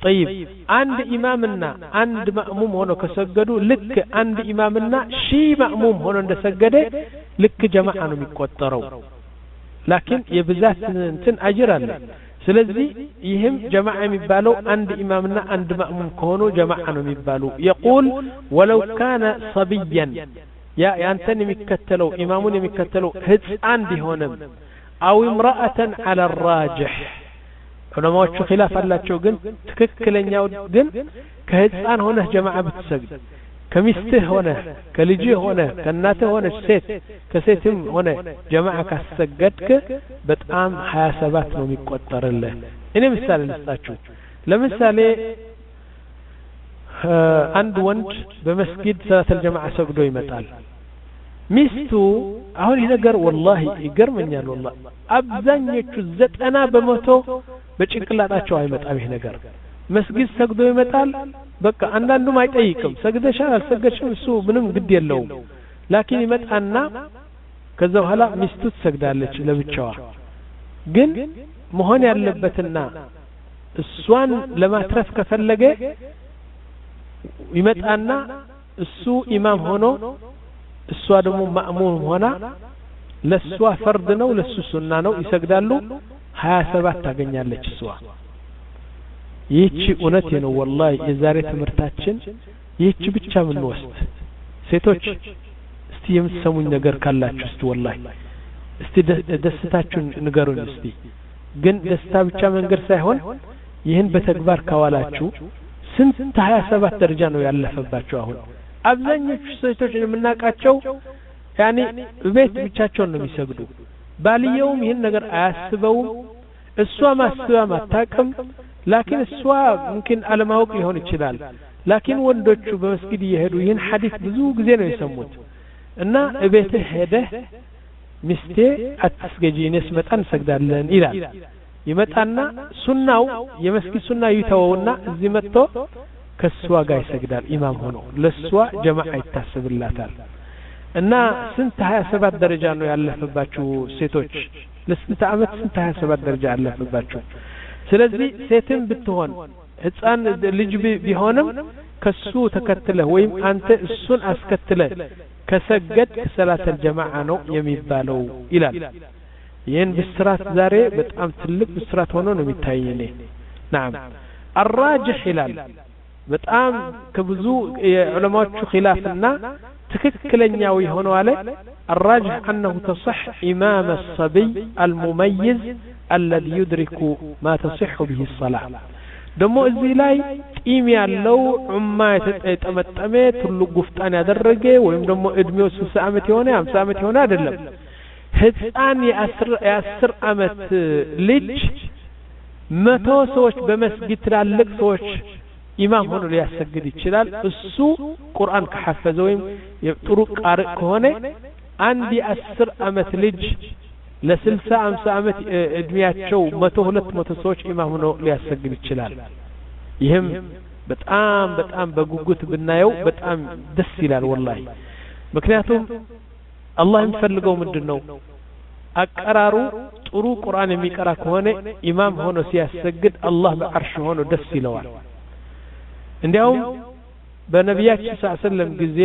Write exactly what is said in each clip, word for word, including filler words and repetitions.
طيب عند إمامنا عند مأموم هنا كسجدوا لك عند إمامنا شي مأموم هنا عند سجده لك جماعة ميقطروا لكن يبزات انتن أجر الله سلذي يهم جماعة ميبالو عند إمامنا عند مأموم كونوا جماعة ميبالو يقول ولو كان صبيا يا أنتني ميكتلو إماموني ميكتلو هدس عندي هنا أو امرأة على الراجح ዑለማዎቹ ኺላፍ አላቸው ግን ትክክለኛው ግን ከህፃን ሆነ ጀማዓ ብትሰግድ ከሚስትህ ሆነ ከልጅህ ሆነ ከእናትህ ሆነ ሴት ከሴትም ሆነ ጀማዓ ካሰገድክ በጣም ሀያ ሰባት ነው የሚቆጠርልህ እኔ ምሳሌ ልስጣችሁ ለምሳሌ አንድ ወንድ በመስጊድ ሰላተል ጀማዓ ሰግዶ ይመጣል ሚስቱ አሁን ይሄ ነገር والله ይገርመኛል والله አብዛኞቹ ዘጠና በመቶ በጭንቅላታቸው አይመጣም ይሄ ነገር መስጊድ ሰግዶ ይመጣል በቃ አንዳንዱም አይጠይቅም ሰግደሻል አልሰገድሽም እሱ ምንም ግድ የለውም ላኪን ይመጣና ከዛ በኋላ ሚስቱ ትሰግዳለች ለብቻዋ ግን መሆን ያለበትና እሷን ለማትረፍ ከፈለገ ይመጣና እሱ ኢማም ሆኖ እሷ ደግሞ ማእሙም ሆና ለሷ ፈርድ ነው ለሱ ሱና ነው ይሰግዳሉ ሀያ ሰባት ታገኛለች እሷ ይህች እውነት ነው والله የዛሬ ትምህርታችን ይህች ብቻ ምን ወስድ ሴቶች እስቲ የምትሰሙኝ ነገር ካላችሁ እስቲ والله እስቲ ደስታችሁን ንገሩኝ እስቲ ግን ደስታ ብቻ መንገር ሳይሆን ይህን በተግባር ካዋላችሁ ስንት ሀያ ሰባት ደረጃ ነው ያለፈባችሁ አሁን አብዛኞቹ ሴቶች የምናቃቸው ያኒ ቤት ብቻቸውን ነው የሚሰግዱ ባልየውም ይሄን ነገር አያስበውም እሷ ማስባ ማታቀም ላኪን እሷ ممكن አለማወቅ ሊሆን ይችላል ላኪን ወንዶቹ በመስጊድ ይሄዱ ይሄን ሐዲስ ብዙ ጊዜ ነው የሰሙት እና እቤትህ ሄደህ ሚስቴ አትስገጂ እኔስ መጣን ሰግዳለን ይላል ይመጣና ሱናው የመስጊድ ሱና ይተወውና እዚህ መጥቶ ከሷ ጋር ይሰግዳል ኢማም ሆኖ ለሷ ጀማዓ ይታሰብላታል እና ስንት ሀያ ሰባት ደረጃ ነው ያለፈባችሁ ሴቶች ለስንት አመት ስንት ሀያ ሰባት ደረጃ ያለፈባችሁ ስለዚህ ሴትም ብትሆን ህፃን ልጅ ቢሆንም ከሱ ተከትለ ወይም አንተ እሱን አስከትለ ከሰገድ ከሰላተል ጀማዓ ነው የሚባለው ይላል ይህን ብስራት ዛሬ በጣም ትልቅ ብስራት ሆኖ ነው የሚታየኝ نعم الراجح ይላል በጣም ከብዙ የዑለማዎቹ ኺላፍና ትክክለኛው የሆነው አለ الراجح انه تصح امام الصبي المميز الذي يدرك ما تصح به الصلاه ደሞ እዚህ ላይ ጢም ያለው ዑማ የተጠመጠመ ሁሉ ጉፍጣን ያደረገ ወይም ደሞ እድሜው ስልሳ አመት የሆነ ሃምሳ አመት የሆነ አይደለም ህፃን የአስር አመት ልጅ መቶ ሰዎች በመስጊድ ትላልቅ ሰዎች ኢማም ሆኖ ሊያሰግድ ይችላል እሱ ቁርአን ከሐፈዘ ወይም ጥሩ ቃሪ ከሆነ አንድ የአስር አመት ልጅ ለስልሳ ሃምሳ አመት እድሜያቸው መቶ ሁለት መቶ ሰዎች ኢማም ሆኖ ሊያሰግድ ይችላል ይሄም በጣም በጣም በጉጉት ብናየው በጣም ደስ ይላል والله ምክንያቱም አላህ የሚፈልገው ምንድነው አቀራሩ ጥሩ ቁርአን የሚቀራ ከሆነ ኢማም ሆኖ ሲያሰግድ አላህ በአርሽ ሆኖ ደስ ይለዋል እንዲያውም በነቢያችን ሰለላሁ ዐለይሂ ወሰለም ጊዜ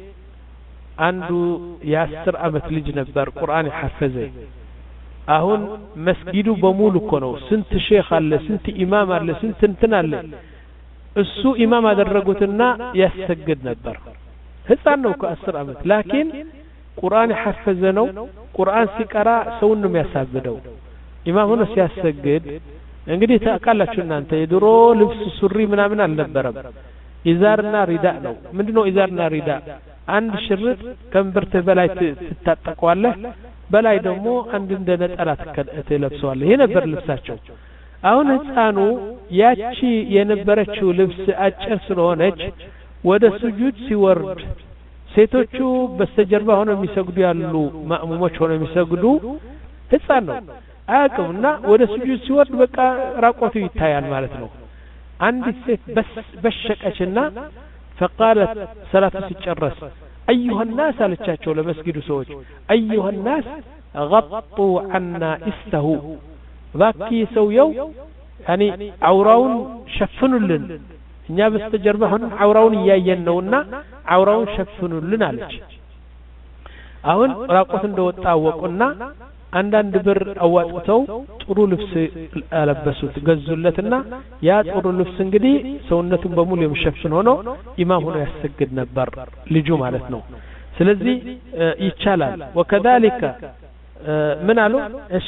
አንዱ የአስር አመት ልጅ ነበር ቁርአን ሐፈዘ አሁን መስጊዱ በሙሉ እኮ ነው ስንት ሼኽ አለ ስንት ኢማም አለ ስንት እንትን አለ እሱ ኢማም አደረጉትና ያሰግድ ነበር ህፃን ነው እኮ አስር አመት ላኪን ቁርአን ሐፈዘ ነው ቁርአን ሲቀራ ሰውን ነው የሚያሳብደው ኢማም ሆኖ ሲያሰግድ እንግዲህ ታውቃላችሁ እናንተ የድሮ ልብስ ሱሪ ምናምን አልነበረም ኢዛርና ሪዳ ነው ምንድነው ኢዛርና ሪዳ አንድ ሽርጥ ከንብርት በላይ ትታጠቀዋለህ በላይ ደግሞ አንድ እንደ ነጠላ ትለብሰዋለህ ይሄ ነበር ልብሳቸው አሁን ህፃኑ ያቺ የነበረችው ልብስ አጭር ስለሆነች ወደ ስጁድ ሲወርድ ሴቶቹ በስተጀርባ ሆነው የሚሰግዱ ያሉ ማእሙሞች ሆነው የሚሰግዱ ህፃን ነው አያውቅምና ወደ ስጁድ ሲወርድ በቃ ራቆቱ ይታያል ማለት ነው አንድ ሴት በስ በሸቀችና فقالت صلاه ሲጨረስ ايها الناس አለቻቸው ለመስጊዱ ሰዎች ايها الناس غطوا عنا استهو ባኪ ሰውየው يعني عوراውን ሸፍኑልን እኛ በስተጀርባ ሆነን عوراውን እያየን ነውና عوراውን ሸፍኑልን አለች አሁን ራቆት እንደወጣ አወቁና አንዳንድ ብር አዋጥተው ጥሩ ልብስ አለበሱት ገዙለትና ያ ጥሩ ልብስ እንግዲህ ሰውነቱን በሙሉ የሚሸፍን ሆኖ ኢማም ሆኖ ያሰግድ ነበር ልጁ ማለት ነው ስለዚህ ይቻላል وكذلك ምን አሉ እሺ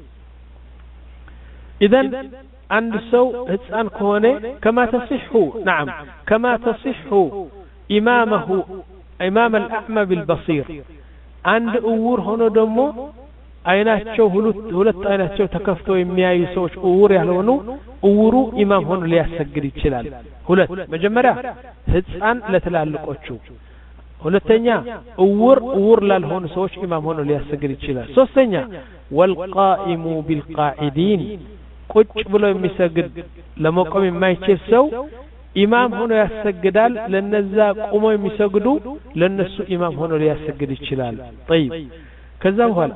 اذا عند سو ህፃን ከሆነ كما تصح نعم كما تصح امامه امام الاعمى بالبصير عند እውር ሆኖ ደግሞ አይናቸው ሁለት ሁለት አይናቸው ተከፍቶ የሚያዩ ሰዎች እውር ያልሆኑ እውሩ ኢማም ሆኖ ሊያሰግድ ይችላል ሁለት መጀመሪያ ህፃን ለተላልቆቹ ሁለተኛ እውር እውር ላልሆኑ ሰዎች ኢማም ሆኖ ሊያሰግድ ይችላል ሶስተኛ والقائم بالقاعدين ቁጭ ብሎ የሚሰግድ ለመቆም የማይችል ሰው ኢማም ሆኖ ያሰግዳል ለነዛ ቆሞ የሚሰግዱ ለነሱ ኢማም ሆኖ ሊያሰግድ ይችላል طيب ከዛ በኋላ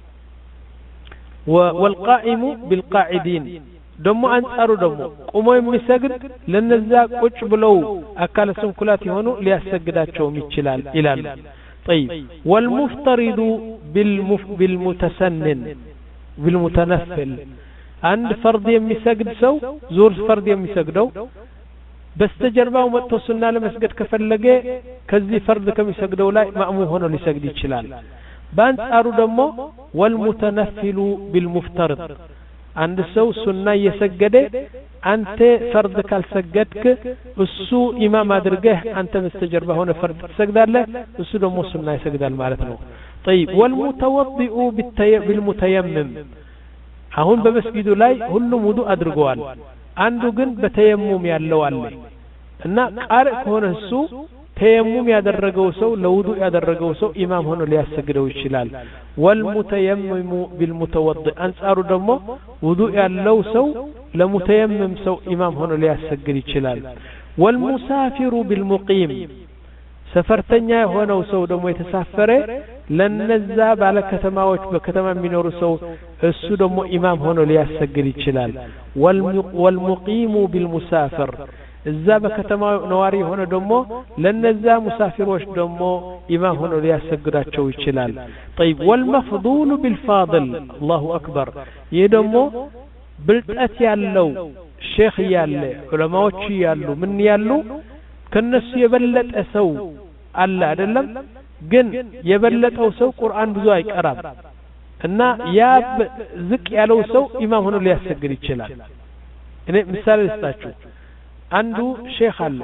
والقائم بالقاعدين ደሞ አንጻሩ ደሞ ቆሞ የሚሰግድ ለነዛ ቁጭ ብለው አካለ ስንኩላት የሆኑ ሊያሰግዳቸውም ይችላል ይላል طيب والمفترض بالمتسنن بالمتنفل አንድ ፈርድ የሚሰግድ ሰው ዙር ፈርድ የሚሰግደው በስተጀርባው መጥቶ ሱና ለመስገድ ከፈለገ ከዚህ ፈርድ ከሚሰግደው ላይ ማእሙም ሆኖ ሊሰግድ ይችላል በአንጻሩ ደግሞ والمتنفل بالمفترض አንድ ሰው ሱና እየሰገደ አንተ ፈርድ ካልሰገድክ እሱ ኢማም አድርገህ አንተ በስተጀርባ ሆነ ፈርድ ትሰግዳለህ እሱ ደግሞ ሱና ይሰግዳል ማለት ነው طيب والمتوضئ بالمتيمم አሁን በመስጊዱ ላይ ሁሉም ውዱእ አድርገዋል አንዱ ግን በተየሙም ያለው አለ እና ቃርእ ከሆነ እሱ ተየሙም ያደረገው ሰው ለውዱእ ያደረገው ሰው ኢማም ሆኖ ሊያሰግደው ይችላል والمتيمم بالمتوضئ አንጻሩ ደግሞ ውዱእ ያለው ሰው ለሙተየምም ሰው ኢማም ሆኖ ሊያሰግድ ይችላል والمسافر بالمقيم ሰፈርተኛ የሆነው ሰው ደግሞ የተሳፈረ ለነዛ ባለ ከተማዎች በከተማ የሚኖሩ ሰው እሱ ደግሞ ኢማም ሆኖ ሊያሰግድ ይችላል والمقيم بالمسافر እዛ በከተማው ነዋሪ ሆነ ደግሞ ለነዛ ሙሳፊሮች ደግሞ ኢማም ሆኖ ሊያሰግዳቸው ይችላል طيب والمفضول بالفاضل الله اكبر ይህ ደግሞ ብልጠት ያለው ሼኽ ያለ ዑለማዎች ያሉ ምን ያሉ ከነሱ የበለጠ ሰው አለ አይደለም ግን የበለጠው ሰው ቁርአን ብዙ አይቀራም እና ያ ዝቅ ያለው ሰው ኢማም ሆኖ ሊያሰግድ ይችላል እኔ ምሳሌ ልስጣችሁ አንዱ ሼኽ አለ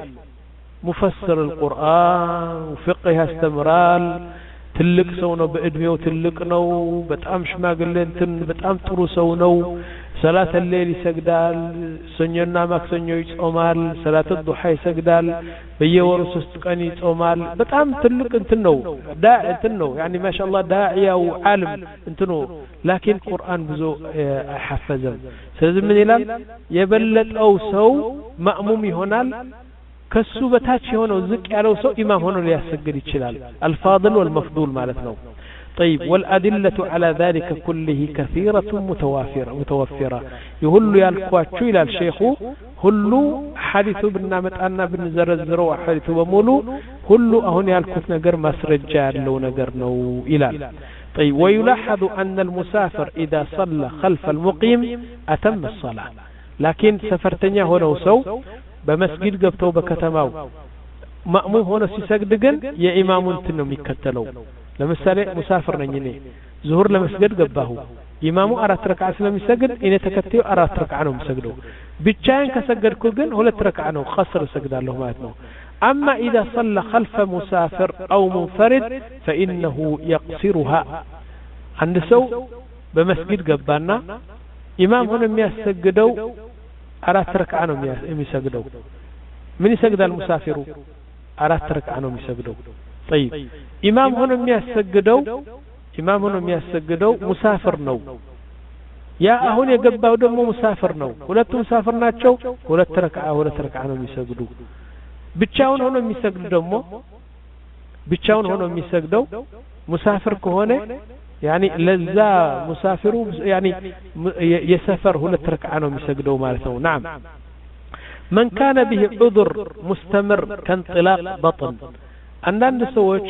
ሙፈስር القرآن وفقه ያስተምራል ትልቅ ሰው ነው በእድሜው ትልቅ ነው በጣም ሽማግሌ እንትን በጣም ጥሩ ሰው ነው ሰላት الليل ይሰግዳል ሰኞና ማክሰኞ ይጾማል ሰላት الضحى ይሰግዳል በየወሩ ሶስት ቀን ይጾማል በጣም ትልቅ እንትን ነው ዳዕ እንትን ነው يعني ما شاء الله داعية وعالم እንትኑ لكن ቁርአን ብዙ አይሐፈዝም ስለዚህ ምን ይላል የበለጠው ሰው ማእሙም ይሆናል ከሱ በታች የሆነው ዝቅ ያለው ሰው ኢማም ሆኖ ሊያሰግድ ይችላል الفاضل والمفضول ማለት ነው طيب والأدلة على ذلك كله كثيرة متوافرة متوفرة يهل يالكواتشو إلى الشيخ هلو حديث بنامتنا بنزرزروا حديث ومولو هلو أهن يالكوت نقر مسرجال لو نقر نو إلى طيب ويلاحظ أن المسافر إذا صلى خلف المقيم أتم الصلاة لكن سفرتنيا هنا وسو بمسجد قبتو بكتماو مأموم هنا سيسجدقن يا إمام تنو ميكتلو ለምሳሌ ሙሳፍር ነኝ እኔ ዙሁር ለመስገድ ገባሁ ኢማሙ አራት ረክዓ ስለሚሰግድ እኔ ተከታዩ አራት ረክዓ ነው የምሰግደው ብቻዬን ከሰገድኩ ግን ሁለት ረክዓ ነው ኸስር እሰግዳለሁ ማለት ነው اما اذا صلى خلف مسافر او منفرد فانه يقصرها عند ሰው በመስጊድ ገባና ኢማም ሆኖ የሚያሰግደው አራት ረክዓ ነው የሚሰግደው ምን ይሰግዳል ሙሳፊሩ አራት ረክዓ ነው የሚሰግደው طيب ኢማም ሆኖ የሚያሰግደው ኢማም ሆኖ የሚያሰግደው ሙሳፊር ነው ያ አሁን የገባው ደግሞ ሙሳፊር ነው ሁለቱ ሙሳፊር ናቸው ሁለት ረክዓ ሁለት ረክዓ ነው የሚሰግዱ ብቻውን ሆኖ የሚሰግድ ደግሞ ብቻውን ሆኖ የሚሰግደው ሙሳፊር ከሆነ يعني لذا مسافرو يعني يسافر ሁለት ረክዓ ነው የሚሰግደው ማለት ነው نعم من كان به عذر مستمر كانطلاق بطن አንዳንድ ሰዎች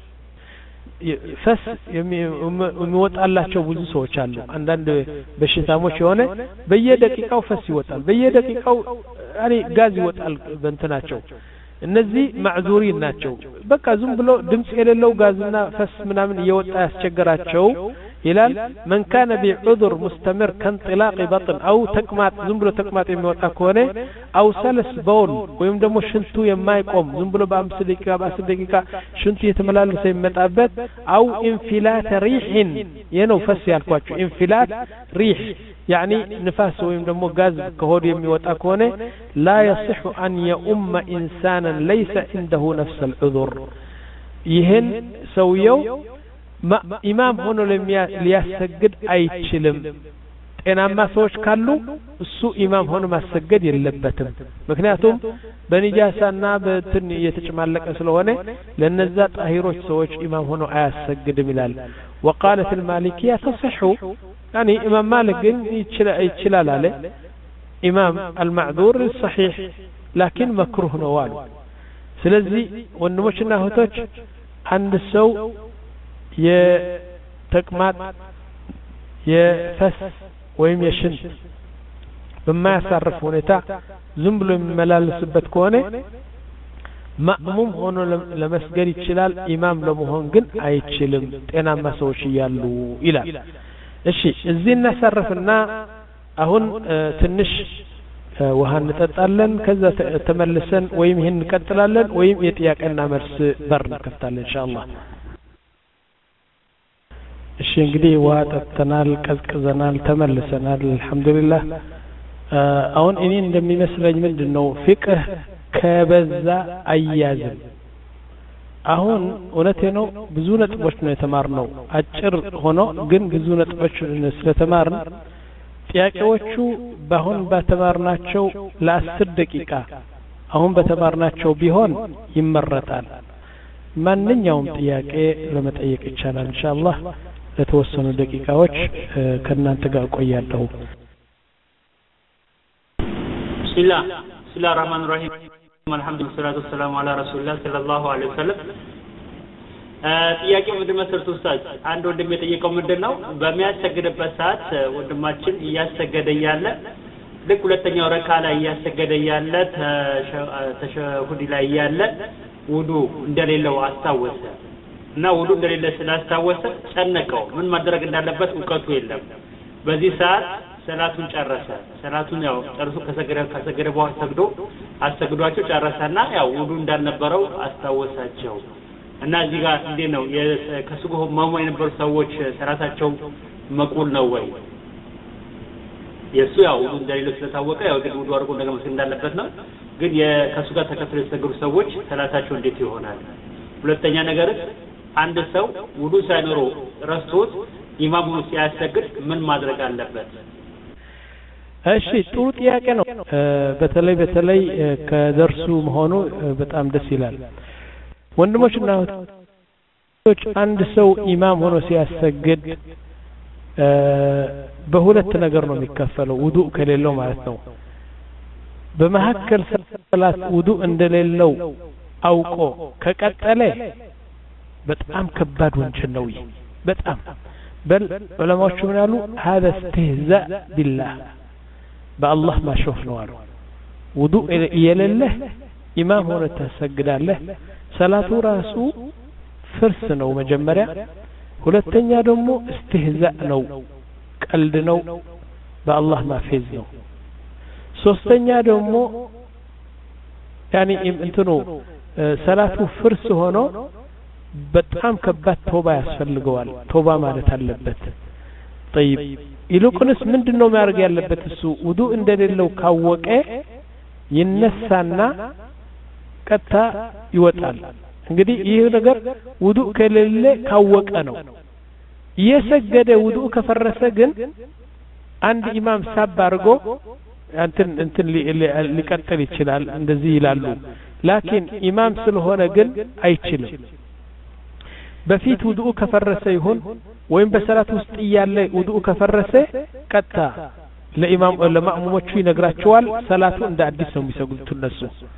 ፈስ የሚወጣላቸው ብዙ ሰዎች አሉ አንዳንድ በሽታሞች የሆነ በየደቂቃው ፈስ ይወጣል በየደቂቃው يعني ጋዝ ይወጣል በእንትናቸው እነዚህ ማዕዙሪን ናቸው በቃ ዝም ብሎ ድምጽ የሌለው ጋዝና ፈስ ምናምን እየወጣ ያስቸገራቸው ይላል من كان بعذر مستمر كانطلاق بطن او تقماط ዝም ብሎ ተቅማጥ የሚወጣ ከሆነ او سلس بول ወይም ደግሞ ሽንቱ የማይቆም ዝም ብሎ በአምስት ደቂቃ በአስር ደቂቃ ሽንቱ የተመላለሰ ይመጣበት او انفلات ريح የነው ፈስ ያልኳችሁ انفلات ريح يعني نفاس ወይም ደግሞ ጋዝ ከሆድ የሚወጣ ከሆነ لا يصح ان يؤم انسانا ليس عنده نفس العذر ይሄን ሰውየው ኢማም ሆኖ ሊያሰግድ አይችልም ጤናማ ሰዎች ካሉ እሱ ኢማም ሆኖ ማሰገድ የለበትም ምክንያቱም በንጃሳና በትን የተጨማለቀ ስለሆነ ለነዛ ጣሂሮች ሰዎች ኢማም ሆኖ አያሰግድም ይላል وقالت المالكيه تصح يعني امام مالك يچلال على امام المعذور الصحيح لكن مكروه ነው አሉ ስለዚህ ወንድሞችና እህቶች አንድ ሰው የተቅማጥ የፈስ ወይም የሽንት በማያሳርፍ ሁኔታ ዝም ብሎ የሚመላለስበት ከሆነ ማእሙም ሆኖ ለመስገድ ይችላል ኢማም ለመሆን ግን አይችልም ጤናማ ሰዎች ይያሉ ይላል እሺ እዚህ እናሳርፍና አሁን ትንሽ ውሃ እንጠጣለን ከዛ ተመልሰን ወይም ይሄን እንቀጥላለን ወይም የጥያቄና መልስ በር እንከፍታለን ኢንሻአላህ እሺ እንግዲህ ውሃ ጠጥተናል ቀዝቅዘናል ተመልሰናል አልহামዱሊላህ አሁን እኔ እንደሚመስለኝ ምንድነው ፍቅህ ከበዛ አያዝም አሁን እውነቴ ነው ብዙ ነጥቦች ነው የተማርነው አጭር ሆኖ ግን ብዙ ነጥቦች ስለተማርን ጥያቄዎቹ ባሁን በተማርናቸው ለአስር ደቂቃ አሁን በተማርናቸው ቢሆን ይመረጣል ማንኛውም ጥያቄ ለመጠየቅ ይቻላል ኢንሻአላህ ለተወሰኑ ደቂቃዎች ከናንተ ጋር ቆያለሁ ቢስሚላህ ቢስሚላህ الرحمن الرحيم الحمد لله والصلاه والسلام على رسول الله صلى الله عليه وسلم ጥያቄው ምንድነው መሰረቱ ኡስታዝ አንድ ወንድም የጠየቀው ምንድነው በሚያሰግድበት ሰዓት ወንድማችን እያሰገደ ያለ ልክ ሁለተኛው ረካ ላይ እያሰገደ ያለ ተሸሁዲ ላይ ያለ ውዱ እንደሌለው አስታወሰ እና ውዱ እንደሌለ ስላስታወሰ ጨነቀው ምን ማድረግ እንዳለበት ዕውቀቱ የለም በዚህ ሰዓት ሰላቱን ጨረሰ ሰላቱን ያው ጨርሶ ከሰገደ ከሰገደ በኋላ ሰግዶ አሰግዷቸው ጨረሰና ያው ውዱ እንዳልነበረው አስታወሳቸው እና እዚህ ጋር እንዴ ነው ከሱጎ ማሙ የነበሩ ሰዎች ሰራታቸው መቁል ነው ወይ የሱ ያው ውዱ እንደሌለ ስለታወቀ ያው ግን ውዱ አድርጎ እንደገና መስገድ እንዳለበት ነው ግን የከሱ ጋር ተከትለው የተሰገዱ ሰዎች ሰላታቸው እንዴት ይሆናል ሁለተኛ ነገር አንድ ሰው ውዱ ሳይኖረው ረስቶት ኢማሙ ሲያሰግድ ምን ማድረግ አለበት እሺ ጥሩ ጥያቄ ነው በተለይ በተለይ ከደርሱ መሆኑ በጣም ደስ ይላል ወንድሞችና እህቶች አንድ ሰው ኢማም ሆኖ ሲያሰግድ በሁለት ነገር ነው የሚከፈለው ውዱእ ከሌለው ማለት ነው በመሐከል ሰላት ውዱእ እንደሌለው አውቆ ከቀጠለ በጣም ከባድ ወንጀል ነው በጣም በል ዑለማዎቹ ምን ያሉ هذا استهزاء بالله بالله ما شوفنا አሉ ውዱእ የሌለህ ኢማም ሆነ ተሰግዳለህ ሰላቱ ራሱ ፍርስ ነው መጀመሪያ ሁለተኛ ደግሞ استهزاء ነው ቀልድ ነው በአላህ ማፌዝ ነው ሶስተኛ ደግሞ يعني እንትኑ ሰላቱ ፍርስ ሆኖ በጣም ከባድ ተውባ ያስፈልገዋል ተውባ ማለት አለበት طيب ይልቁንስ ምንድነው ማድረግ ያለበት እሱ ውዱእ እንደሌለው ካወቀ ይነሳና ቀጣ ይወጣል እንግዲህ ይህ ነገር ውዱእ ከሌለ ካወቀ ነው የሰገደ ውዱእ ከፈረሰ ግን አንድ ኢማም ሳብ አድርጎ እንትን እንትን ሊቀጥል ይችላል እንደዚህ ይላሉ ላኪን ኢማም ስለሆነ ግን አይችልም በፊት ውዱእ ከፈረሰ ይሁን ወይም በሰላት ውስጥ ያለ ውዱእ ከፈረሰ ቀጣ ለኢማም ለማእሙሞቹ ይነግራቸዋል ሰላቱ እንደ አዲስ ነው የሚሰግዱት እነሱ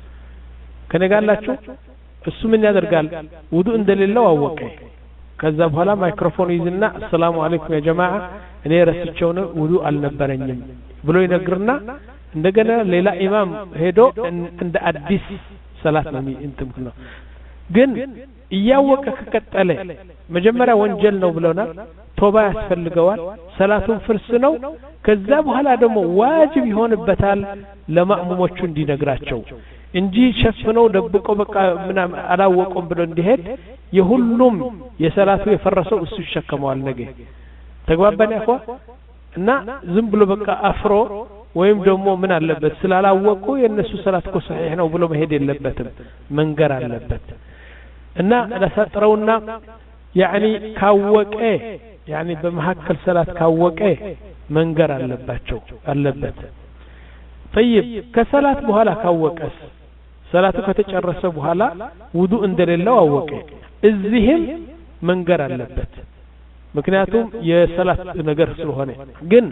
ከነጋላችሁ እሱ ምን ያደርጋል ውዱእ እንደሌለው አወቀ ከዛ በኋላ ማይክሮፎን ይዝና ሰላም አለይኩም ያ ጀማዓ እኔ ረስቸው ነው ውዱእ አልነበረኝም ብሎ ይነግርና እንደገና ሌላ ኢማም ሄዶ እንደ አዲስ ሰላት ነው እንትምኩና ግን እያወቀ ከቀጠለ መጀመሪያ ወንጀል ነው ብለውናል ቶባ ያስፈልገዋል ሰላቱን ፍርስ ነው ከዛ በኋላ ደግሞ ዋጅብ ይሆንበታል ለማእሙሞቹ እንዲነግራቸው እንጂ ሸፍነው ደብቆ በቃ ምናም አላወቁም ብሎ እንዲሄድ የሁሉም የሰላቱ የፈረሰው እሱ ይሸከመዋል ነገ ተግባባን ያኳ እና ዝም ብሎ በቃ አፍሮ ወይም ደግሞ ምን አለበት ስላላወቁ የነሱ ሰላት እኮ صحيح ነው ብሎ መሄድ የለበትም መንገር አለበት እና ለሰጥረውና يعني ካወቀ يعني በመሐከል ሰላት ካወቀ መንገር አለባቸው አለበት طيب ከሰላት በኋላ ካወቀስ ሰላቱ ከተጨረሰ በኋላ ውዱእ እንደሌለው አወቀ እዚህም መንገር አለበት ምክንያቱም የሰላት ነገር ስለሆነ ግን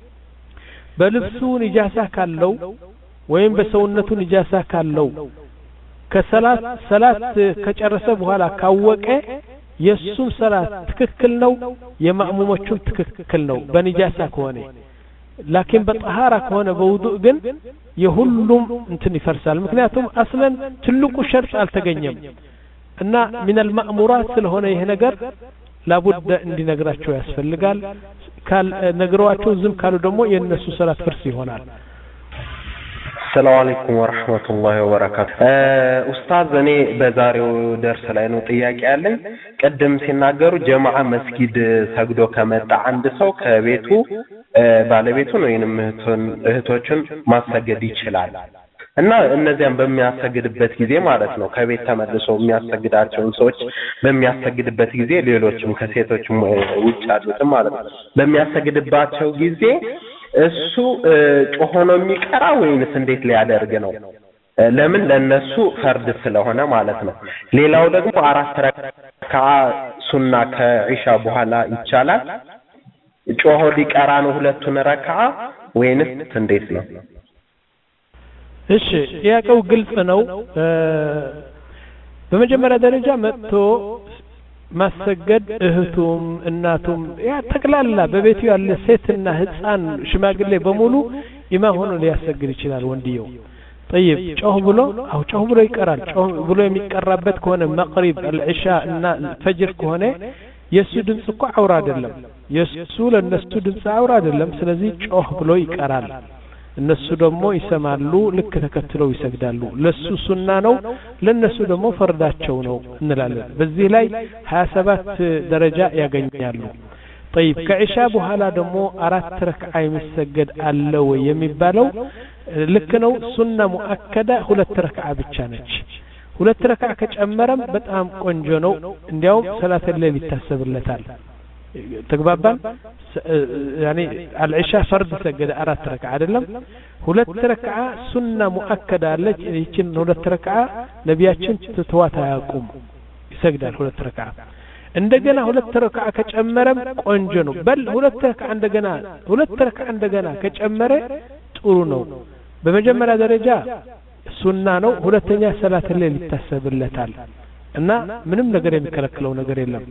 በልብሱ ንጃሳ ካለው ወይም በሰውነቱ ንጃሳ ካለው ከሰላት ሰላት ከጨረሰ በኋላ ካወቀ የሱም ሰላት ትክክል ነው የማእሙሞቹም ትክክል ነው በንጃሳ ከሆነ لكن በطهارة ከሆነ በውዱእ ግን የሁሉም እንትን ይፈርሳል ምክንያቱም አስለን ትልቁ ሸርጥ አልተገኘም እና من المأمورات ስለሆነ ይሄ ነገር لابد እንዲነግራቸው ያስፈልጋል ካል ነግሯቸው ዝም ካሉ ደግሞ የነሱ ሰላት ፍርስ ይሆናል السلام عليكم ورحمة الله وبركاته أستاذ أنا بزاريو درس لأنه طياق علي قدم سيناغرو جماعة مسجد سجدو كما عند سو كبيتو ባለቤቱ ነው የነም እህቶችን ማሰገድ ይችላል እና እነዚያን በሚያሰግድበት ጊዜ ማለት ነው ከቤት ተመልሶ የሚያሰግዳቸው ሰዎች በሚያሰግድበት ጊዜ ሌሎችም ከሴቶችም ውጭ ያሉት ማለት ነው በሚያሰግድባቸው ጊዜ እሱ ጮሆ ነው የሚቀራ ወይስ እንዴት ሊያደርግ ነው ለምን ለነሱ ፈርድ ስለሆነ ማለት ነው ሌላው ደግሞ አራት ረካ ሱና ከኢሻ በኋላ ይቻላል ጮሆ ሊቀራ ነው ሁለቱን ረካ ወይንስ እንዴት ነው እሺ ያቀው ግልጽ ነው በመጀመሪያ ደረጃ መጥቶ ማሰገድ እህቱም እናቱም ያ ተክላላ በቤቱ ያለ ሴትና ህፃን ሽማግሌ በሙሉ ኢማም ሆኖ ሊያሰግድ ይችላል ወንድየው طيب ጮህ ብሎ አው ጮህ ብሎ ይቀራል ጮህ ብሎ የሚቀራበት ከሆነ መቅሪብ አልኢሻ እና ፈጅር ከሆነ የሱ ድምጽ እኮ አውራ አይደለም የሱ ለነሱ ድምጽ አውራ አይደለም ስለዚህ ጮህ ብሎ ይቀራል እነሱ ደግሞ ይሰማሉ ልክ ተከትለው ይሰግዳሉ ለሱ ሱና ነው ለነሱ ደግሞ ፈርዳቸው ነው እንላለን በዚህ ላይ ሀያ ሰባት ደረጃ ያገኛሉ طيب ከኢሻ በኋላ ደግሞ አራት ረክዓ የሚሰገድ አለ ወይ የሚባለው ልክ ነው ሱና ሙአከዳ ሁለት ረክዓ ብቻ ነች ሁለት ረክዓ ከጨመረም በጣም ቆንጆ ነው እንዲያውም ሰላት ለይል ይታሰብለታል ተግባባን يعني العشاء فرض سجد አራት ረክዓ አይደለም ሁለት ረክዓ ሱና ሙአከዳ አለች ይችን ሁለት ረክዓ ነብያችን ተተዋታ ያቁም ይሰግዳል ሁለት ረክዓ እንደገና ሁለት ረክዓ ከጨመረም ቆንጆ ነው በል ሁለት ረክዓ እንደገና ሁለት ረክዓ እንደገና ከጨመረ ጥሩ ነው በመጀመሪያ ደረጃ ሱና ነው ሁለተኛ ሰላት ለይል ይታሰብለታል እና ምንም ነገር የሚከለክለው ነገር የለም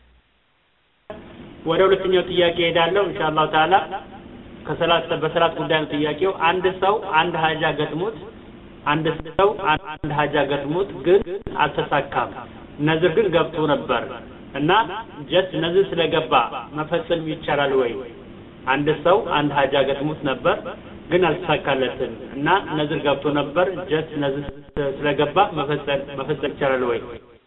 ወደ ሁለተኛው ጥያቄ ሄዳለሁ ኢንሻአላህ ተዓላ ከሰላት በሰላት ጉዳይ ጥያቄው አንድ ሰው አንድ ሀጃ ገጥሞት አንድ ሰው አንድ ሀጃ ገጥሞት ግን አልተሳካም ነዝር ግን ገብቶ ነበር እና ጀት ነዝር ስለገባ መፈጸም ይቻላል ወይ አንድ ሰው አንድ ሀጃ ገጥሞት ነበር ግን አልተሳካለትም እና ነዝር ገብቶ ነበር ጀት ነዝር ስለገባ መፈጸም መፈጸም ይቻላል ወይ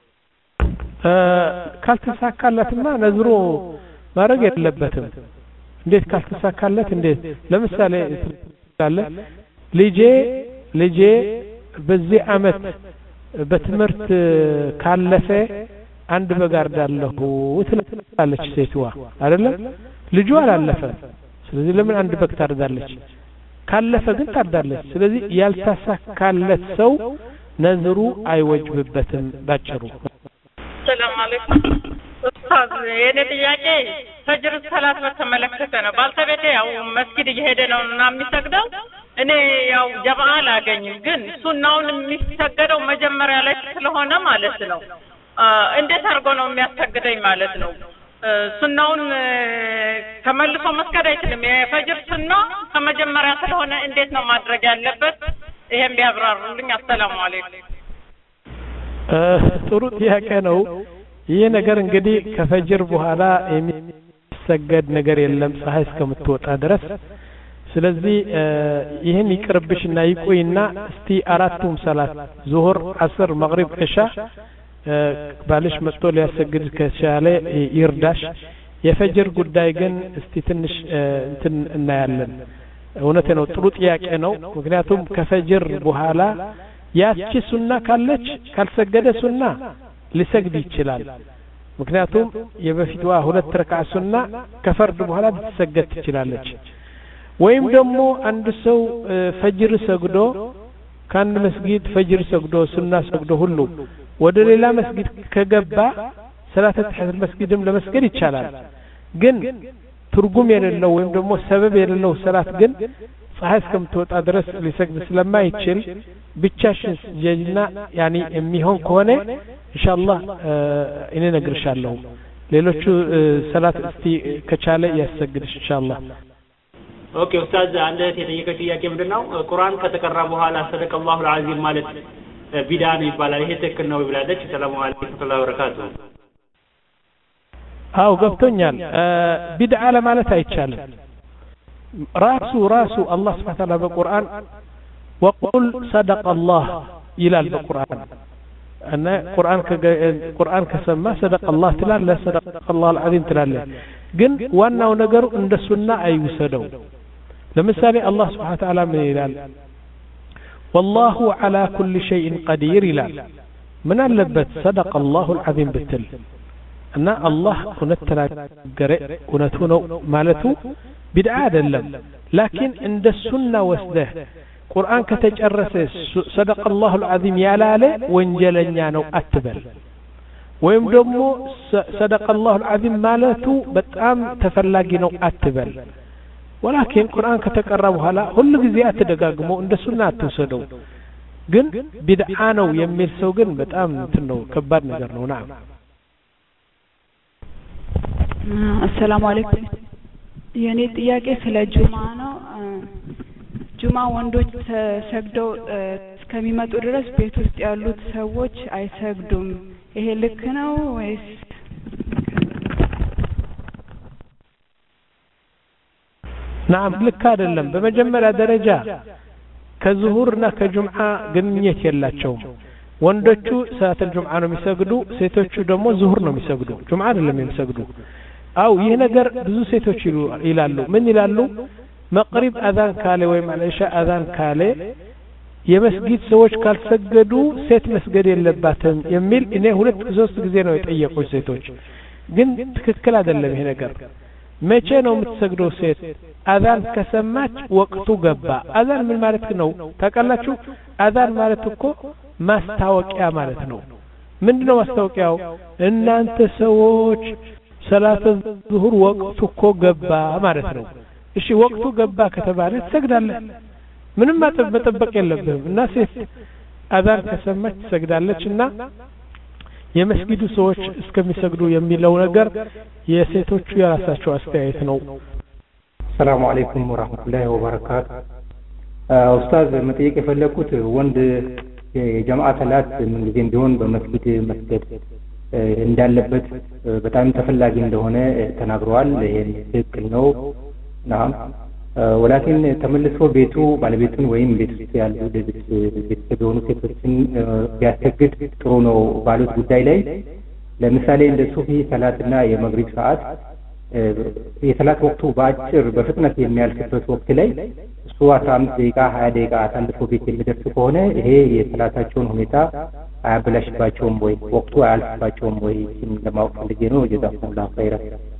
ካልተሳካለትማ ነዝሩ ማረግ የለበትም እንዴት ካልተሳካለት እንዴት ለምሳሌ ካለ ልጄ ልጄ በዚህ አመት በትምህርት ካለፈ አንድ በጋርዳለሁ ትላለች ሴትዋ አይደለም ልጇ አላለፈ ስለዚህ ለምን አንድ በግ ታርዳለች ካለፈ ግን ታርዳለች ስለዚህ ያልተሳካለት ሰው ነዝሩ አይወጅብበትም ባጭሩ ሰላም አለይኩም ኡስታዝ የኔ ጥያቄ ፈጅር ሰላት በተመለከተ ነው። ባልተቤቴ ያው መስጊድ እየሄደ ነው እና የሚሰግደው እኔ ያው ጀማዓ አላገኝም፣ ግን ሱናውን የሚሰገደው መጀመሪያ ላይ ስለሆነ ማለት ነው እንዴት አድርጎ ነው የሚያሰግደኝ ማለት ነው? ሱናውን ከመልሶ መስገድ አይችልም። የፈጅር ሱና ከመጀመሪያ ስለሆነ እንዴት ነው ማድረግ ያለበት? ይሄን ቢያብራሩልኝ። አሰላሙ አለይኩም። ጥሩ ጥያቄ ነው። ይሄ ነገር እንግዲህ ከፈጅር በኋላ የሚሰገድ ነገር የለም ፀሐይ እስከምትወጣ ድረስ። ስለዚህ ይሄን ይቅርብሽና ይቆይና እስቲ አራቱም ሰላት ዙሁር፣ አስር፣ መግሪብ፣ ኢሻ ባልሽ መጥቶ ሊያሰግድ ከቻለ ይርዳሽ። የፈጅር ጉዳይ ግን እስቲ ትንሽ እንትን እናያለን። እውነቴ ነው። ጥሩ ጥያቄ ነው። ምክንያቱም ከፈጅር በኋላ ያቺ ሱና ካለች ካልሰገደ ሱና ሊሰግድ ይችላል። ምክንያቱም የበፊትዋ ሁለት ረካዓ ሱና ከፈርድ በኋላ ልትሰገድ ትችላለች። ወይም ደግሞ አንድ ሰው ፈጅር ሰግዶ ከአንድ መስጊድ ፈጅር ሰግዶ ሱና ሰግዶ ሁሉ ወደ ሌላ መስጊድ ከገባ ሰላተ ተህጀድ መስጊድም ለመስገድ ይቻላል። ግን ትርጉም የሌለው ወይም ደግሞ ሰበብ የሌለው ሰላት ግን ፀሐይ እስከምትወጣ ድረስ ሊሰግድ ስለማይችል ብቻሽን ስጀጅና ያኒ የሚሆን ከሆነ ኢንሻአላህ እኔ ነግርሻለሁ። ሌሎቹ ሰላት እስቲ ከቻለ ያሰግድሽ ኢንሻአላህ። ኦኬ ኡስታዝ፣ አንድ የጠየቀች ጥያቄ ምንድነው ቁርአን ከተቀራ በኋላ ሰደቀላሁ አልዓዚም ማለት ቢድዓ ነው ይባላል። ይሄ ትክክል ነው ብላለች። ሰላሙ አለይኩም ወራህመቱላሂ ወበረካቱሁ። አው ገብቶኛል። ቢድዓ ለማለት አይቻልም። ራሱ ራሱ አላህ Subhanahu Wa Ta'ala በቁርአን ወቁል ሰደቀላህ ይላል በቁርአን። እና ቁርአን ቁርአን ከሰማ ሰደቀላህ ትላል፣ ሰደቀላሁ አልዓዚም ትላል። ግን ዋናው ነገሩ እንደ ሱና አይውሰደው። ለምሳሌ አላህ Subhanahu Wa Ta'ala ምን ይላል? والله على كل شيء قدير ይላል። ምን አለበት ሰደቀላሁ አልዓዚም ብትል እና አላህ እውነት ተናገረ እውነቱ ነው ማለቱ ቢድዓ አይደለም። ላኪን እንደ ሱና ወስደህ ቁርአን ከተጨረሰ ሰደቀላሁ አልዓዚም ያላለ ወንጀለኛ ነው አትበል። ወይም ደግሞ ሰደቀላሁ አልዓዚም ማለቱ በጣም ተፈላጊ ነው አትበል። ወላኪን ቁርአን ከተቀራ በኋላ ሁሉ ጊዜ አትደጋግሞ እንደ ሱና አትወሰደው። ግን ቢድዓ ነው የሚል ሰው ግን በጣም እንትን ነው፣ ከባድ ነገር ነው። ናም አሰላሙ አለይኩም። የኔ ጥያቄ ስለ ጁማ ነው። ጁማ ወንዶች ሰግደው እስከሚመጡ ድረስ ቤት ውስጥ ያሉት ሰዎች አይሰግዱም። ይሄ ልክ ነው ወይስ? ናም ልክ አይደለም። በመጀመሪያ ደረጃ ከዙሁርና ከጁምዓ ግንኙነት የላቸውም። ወንዶቹ ሰላተል ጁምዓ ነው የሚሰግዱ፣ ሴቶቹ ደግሞ ዙሁር ነው የሚሰግዱ፣ ጁምዓ አይደለም የሚሰግዱ። አው ይህ ነገር ብዙ ሴቶች ይላሉ። ምን ይላሉ? መቅሪብ አዛን ካለ ወይም ኢሻ አዛን ካለ የመስጊድ ሰዎች ካልሰገዱ ሴት መስገድ የለባትም የሚል እኔ ሁለት ሶስት ጊዜ ነው የጠየቁኝ ሴቶች። ግን ትክክል አይደለም ይሄ ነገር። መቼ ነው የምትሰግደው ሴት? አዛን ከሰማች ወቅቱ ገባ። አዛን ምን ማለት ነው ታውቃላችሁ? አዛን ማለት እኮ ማስታወቂያ ማለት ነው። ምንድነው ማስታወቂያው? እናንተ ሰዎች ሰላተ ዙሁር ወቅቱ እኮ ገባ ማለት ነው። እሺ ወቅቱ ገባ ከተባለ ትሰግዳለህ፣ ምንም መጠበቅ የለብህም። እና ሴት አዛን ከሰማች ትሰግዳለች። እና የመስጊዱ ሰዎች እስከሚሰግዱ የሚለው ነገር የሴቶቹ የራሳቸው አስተያየት ነው። ሰላም አለይኩም ወራህመቱላሂ ወበረካቱ። ኡስታዝ መጠየቅ የፈለኩት ወንድ የጀማዓ ሰላት ምን ጊዜም ቢሆን በመስጊድ መስገድ እንዳለበት በጣም ተፈላጊ እንደሆነ ተናግረዋል። ይሄን ትክክል ነው? ናም ወላኪን ተመልሶ ቤቱ ባለቤቱን ወይም ቤት ውስጥ ያሉ ቤተሰብ የሆኑ ሴቶችን ቢያሰግድ ጥሩ ነው ባሉት ጉዳይ ላይ ለምሳሌ እንደ ሱፊ ሰላትና የመግሪብ ሰዓት የሰላት ወቅቱ በአጭር በፍጥነት የሚያልፍበት ወቅት ላይ እሱ አስራ አምስት ደቂቃ ሀያ ደቂቃ አሳልፎ ቤት የሚደርስ ከሆነ ይሄ የሰላታቸውን ሁኔታ አያበላሽባቸውም ወይ? ወቅቱ አያልፍባቸውም ወይ? ለማወቅ ፈልጌ ነው። ጀዛኩሙላሁ ኸይረን።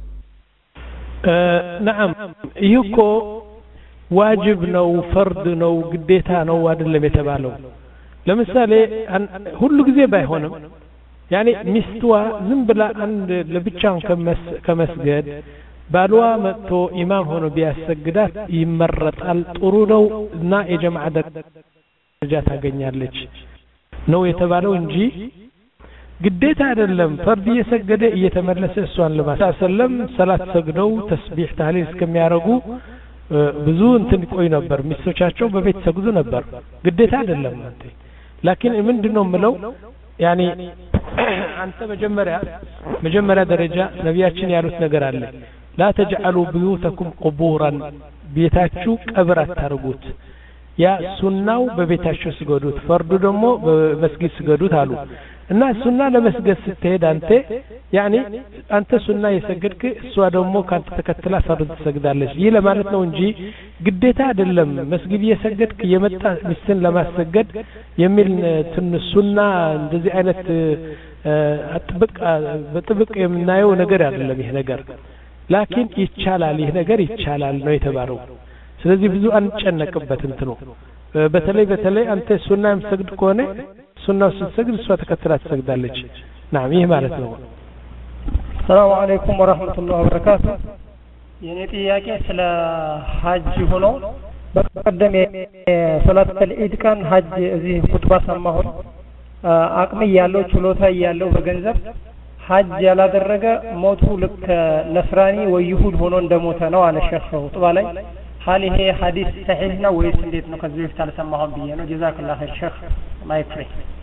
ነዓም ይህ እኮ ዋጅብ ነው፣ ፈርድ ነው፣ ግዴታ ነው አይደለም የተባለው። ለምሳሌ ሁሉ ጊዜ ባይሆንም ያኒ ሚስትዋ ዝም ብላ አንድ ለብቻውን ከመስገድ ባልዋ መጥቶ ኢማም ሆኖ ቢያሰግዳት ይመረጣል ጥሩ ነው እና የጀማዓ ደረጃ ታገኛለች ነው የተባለው እንጂ ግዴታ አይደለም ፈርድ እየሰገደ እየተመለሰ እሷን ለማሰለም ሰላት ሰግደው ተስቢህ ታህሊል እስከሚያረጉ ብዙ እንትን ቆይ ነበር ሚስቶቻቸው በቤት ሰግዱ ነበር ግዴታ አይደለም አንተ لكن ምንድነው ምለው ያኒ አንተ መጀመሪያ መጀመሪያ ደረጃ ነብያችን ያሉት ነገር አለ لا تجعلوا بيوتكم قبورا ቤታችሁ ቀብር አታርጉት ያ ሱናው በቤታችሁ ስገዱት ፈርዱ ደግሞ በመስጊድ ስገዱት አሉ እና ሱና ለመስገድ ስትሄድ አንተ ያኒ አንተ ሱና የሰገድክ እሷ ደግሞ ካንተ ተከትላ ፈርድ ትሰግዳለች ይህ ለማለት ነው እንጂ ግዴታ አይደለም መስጊድ የሰገድክ የመጣ ሚስትን ለማሰገድ የሚል ሱና እንደዚህ አይነት አጥብቅ በጥብቅ የምናየው ነገር አይደለም ይሄ ነገር ላኪን ይቻላል ይሄ ነገር ይቻላል ነው የተባለው ስለዚህ ብዙ አንጨነቅበት እንትኑ በተለይ በተለይ አንተ ሱና የምትሰግድ ከሆነ ሱናው ስትሰግድ እሷ ተከትላ ትሰግዳለች ናም ይሄ ማለት ነው ሰላም አለይኩም ወራህመቱላሂ ወበረካቱ የኔ ጥያቄ ስለ ሐጅ ሆኖ በቀደም የሶላት ኢድ ቀን ሐጅ እዚህ ኹጥባ ሰማሁን አቅም ያለው ችሎታ ያለው በገንዘብ ሐጅ ያላደረገ ሞቱ ልክ ነስራኒ ወይ ይሁድ ሆኖ እንደሞተ ነው አለ ሸህ ኹጥባ ላይ هل هي حديث صحيح ነው ወይስ እንዴት ነው ከዚህ በፊት አልሰማሁም ብዬ ነው ጀዛከላሁ ኸይር ሸህ ማይክሪ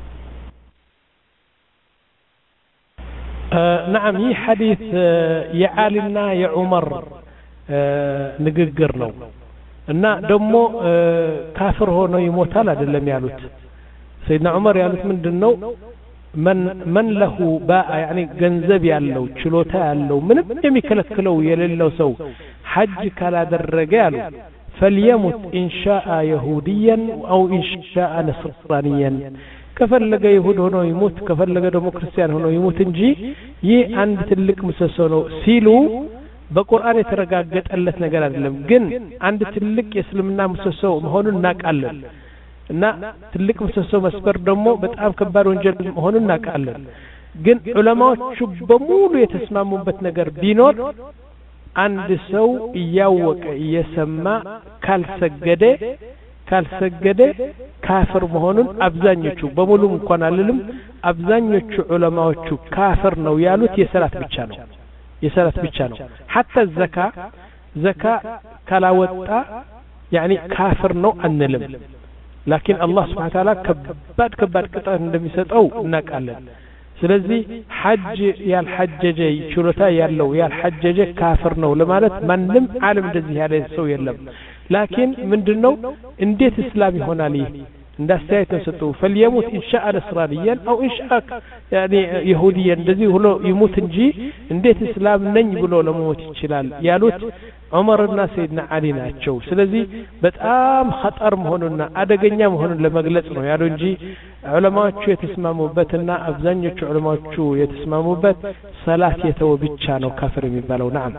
نعم ይህ ሐዲስ የዓሊና የዑመር ንግግር ነው እና ደግሞ ካፍር ሆኖ ይሞታል አይደለም ያሉት ሰይድና ዑመር ያሉት ምንድነው من من له باء يعني ገንዘብ ያለው ችሎታ ያለው ምንም የሚከለክለው የሌለው ሰው ሐጅ ካላደረገ ያሉ فليمت إن شاء يهوديا أو إن شاء نصرانيا ከፈለገ ይሁድ ሆኖ ይሞት ከፈለገ ደግሞ ክርስቲያን ሆኖ ይሞት እንጂ ይህ አንድ ትልቅ ምሰሶ ነው ሲሉ በቁርአን የተረጋገጠለት ነገር አይደለም ግን አንድ ትልቅ የእስልምና ምሰሶ መሆኑን እናውቃለን እና ትልቅ ምሰሶ መስበር ደግሞ በጣም ከባድ ወንጀል መሆኑን እናውቃለን ግን ዑለማዎቹ በሙሉ የተስማሙበት ነገር ቢኖር አንድ ሰው እያወቀ እየሰማ ካልሰገደ ካልሰገደ ካፍር መሆኑን አብዛኞቹ በሙሉ እንኳን አልልም አብዛኞቹ ዑለማዎቹ ካፍር ነው ያሉት የሰላት ብቻ ነው የሰላት ብቻ ነው حتى ዘካ ዘካ ካላወጣ يعني ካፍር ነው አንልም لكن الله سبحانه وتعالى ከባድ ከባድ ቅጣት እንደሚሰጠው እናውቃለን ስለዚህ ሐጅ ያልሐጀጀ ችሎታ ያለው ያልሐጀጀ ካፍር ነው ለማለት ማንም ዓለም እንደዚህ ያለ ሰው የለም لكن ምንድነው እንዴት እስላም ይሆናል ይህ እንዳስተያየት ተሰጠው فليموت إن شاء نصرانيا أو إن شاء يعني يهوديا እንደዚህ ሆኖ ይሞት እንጂ እንዴት እስላም ነኝ ብሎ ለሞት ይችላል ያሉት ዑመርና ሰይድና አሊ ናቸው ስለዚህ በጣም خطر መሆኑና አደገኛ መሆኑን ለመግለጽ ነው ያለው እንጂ ዑለማዎቹ የተስማሙበትና አብዛኞቹ ዑለማዎቹ የተስማሙበት ሰላት የተወ ብቻ ነው ካፍር የሚባለው نعم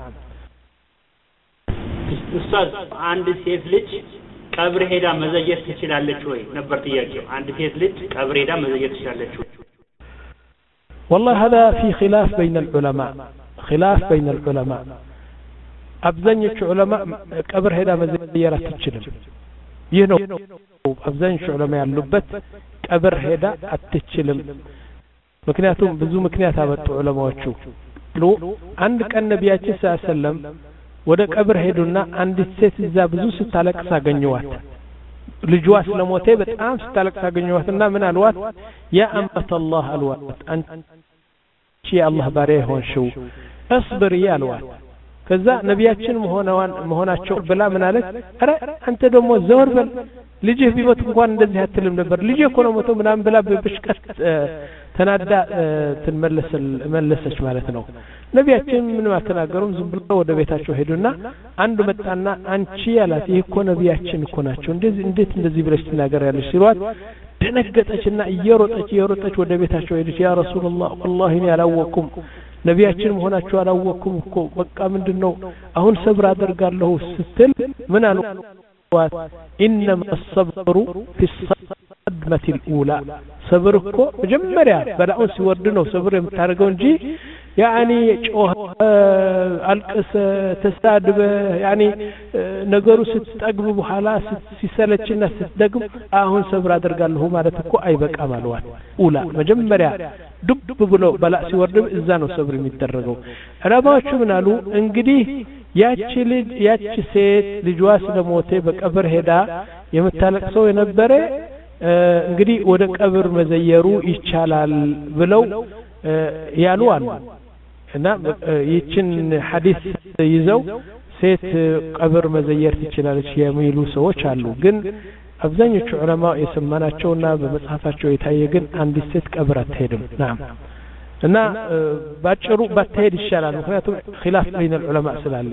ኡስታዝ አንድ ሴት ልጅ ቀብር ሄዳ መዘየት ትችላለች ወይ ነበር ጥያቄው አንድ ሴት ልጅ ቀብር ሄዳ መዘየት ትችላለች ወይ والله هذا في خلاف بين العلماء خلاف بين العلماء አብዛኞቹ ዑለማ ቀብር ሄዳ መዘየር አትችልም ይህ ነው አብዛኞቹ ዑለማ ያሉበት ቀብር ሄዳ አትችልም ምክንያቱም ብዙ ምክንያት አመጡ ዑለማዎቹ አንድ ቀን ነብያችን ሰለላሁ ወደ ቀብር ሄዱና አንዲት ሴት እዛ ብዙ ስታለቅስ አገኘዋት ልጇ ስለሞተ በጣም ስታለቅስ አገኘዋትና ምን አልዋት ያ አመተ الله አልዋት አንቺ የአላህ ባሪያ ሆንሽው اصبر يا አልዋት ከዛ ነብያችን መሆናዋን መሆናቸው ብላ ምን አለች አረ አንተ ደግሞ ዘወር በል ልጅህ ቢሞት እንኳን እንደዚህ አትልም ነበር ልጅህ እኮ ነው ሞቶ ምናምን ብላ በብሽቀት ተናዳ ተመለሰል መለሰች ማለት ነው ነብያችን ምንም አልተናገሩም ዝም ብለው ወደ ቤታቸው ሄዱና አንዱ መጣና አንቺ ያላት ይሄ እኮ ነብያችን እኮ ናቸው እንደዚህ እንዴት እንደዚህ ብለሽ ትናገሪያለሽ ሲሏት ደነገጠችና እየሮጠች እየሮጠች ወደ ቤታቸው ሄደች ያ ረሱላህ والله እኔ አላወኩም ነብያችን መሆናቸው አላወኩም እኮ በቃ ምንድነው አሁን ሰብር አደርጋለሁ ስትል ምን አሉ إنما الصبر في المقدمة الأولى صبرك مجمريا بلاون سيوردنو صبر يمتارقون جي يعني جوه القس تستادب يعني نقروا ستتقب بحالا سيسالتشنا ستتقب اهون صبر ادرقاله مالتكو اي بك امالوان أولى مجمريا دب دب بلو بلا سيوردب ازانو صبر يمترقو رباوشو منالو انقديه ያቺ ልጅ ያቺ ሴት ልጇ ስለሞተ በቀብር ሄዳ የምታለቅሰው የነበረ እንግዲህ ወደ ቀብር መዘየሩ ይቻላል ብለው ያሉ አሉ እና ይችን ሐዲስ ይዘው ሴት ቀብር መዘየር ትችላለች የሚሉ ሰዎች አሉ ግን አብዛኞቹ ዑለማ የሰማናቸውና በመጽሐፋቸው የታየ ግን አንዲት ሴት ቀብር አትሄድም ናም እና ባጭሩ ባትሄድ ይሻላል ምክንያቱም ኺላፍ በይነ ዑለማ ስላለ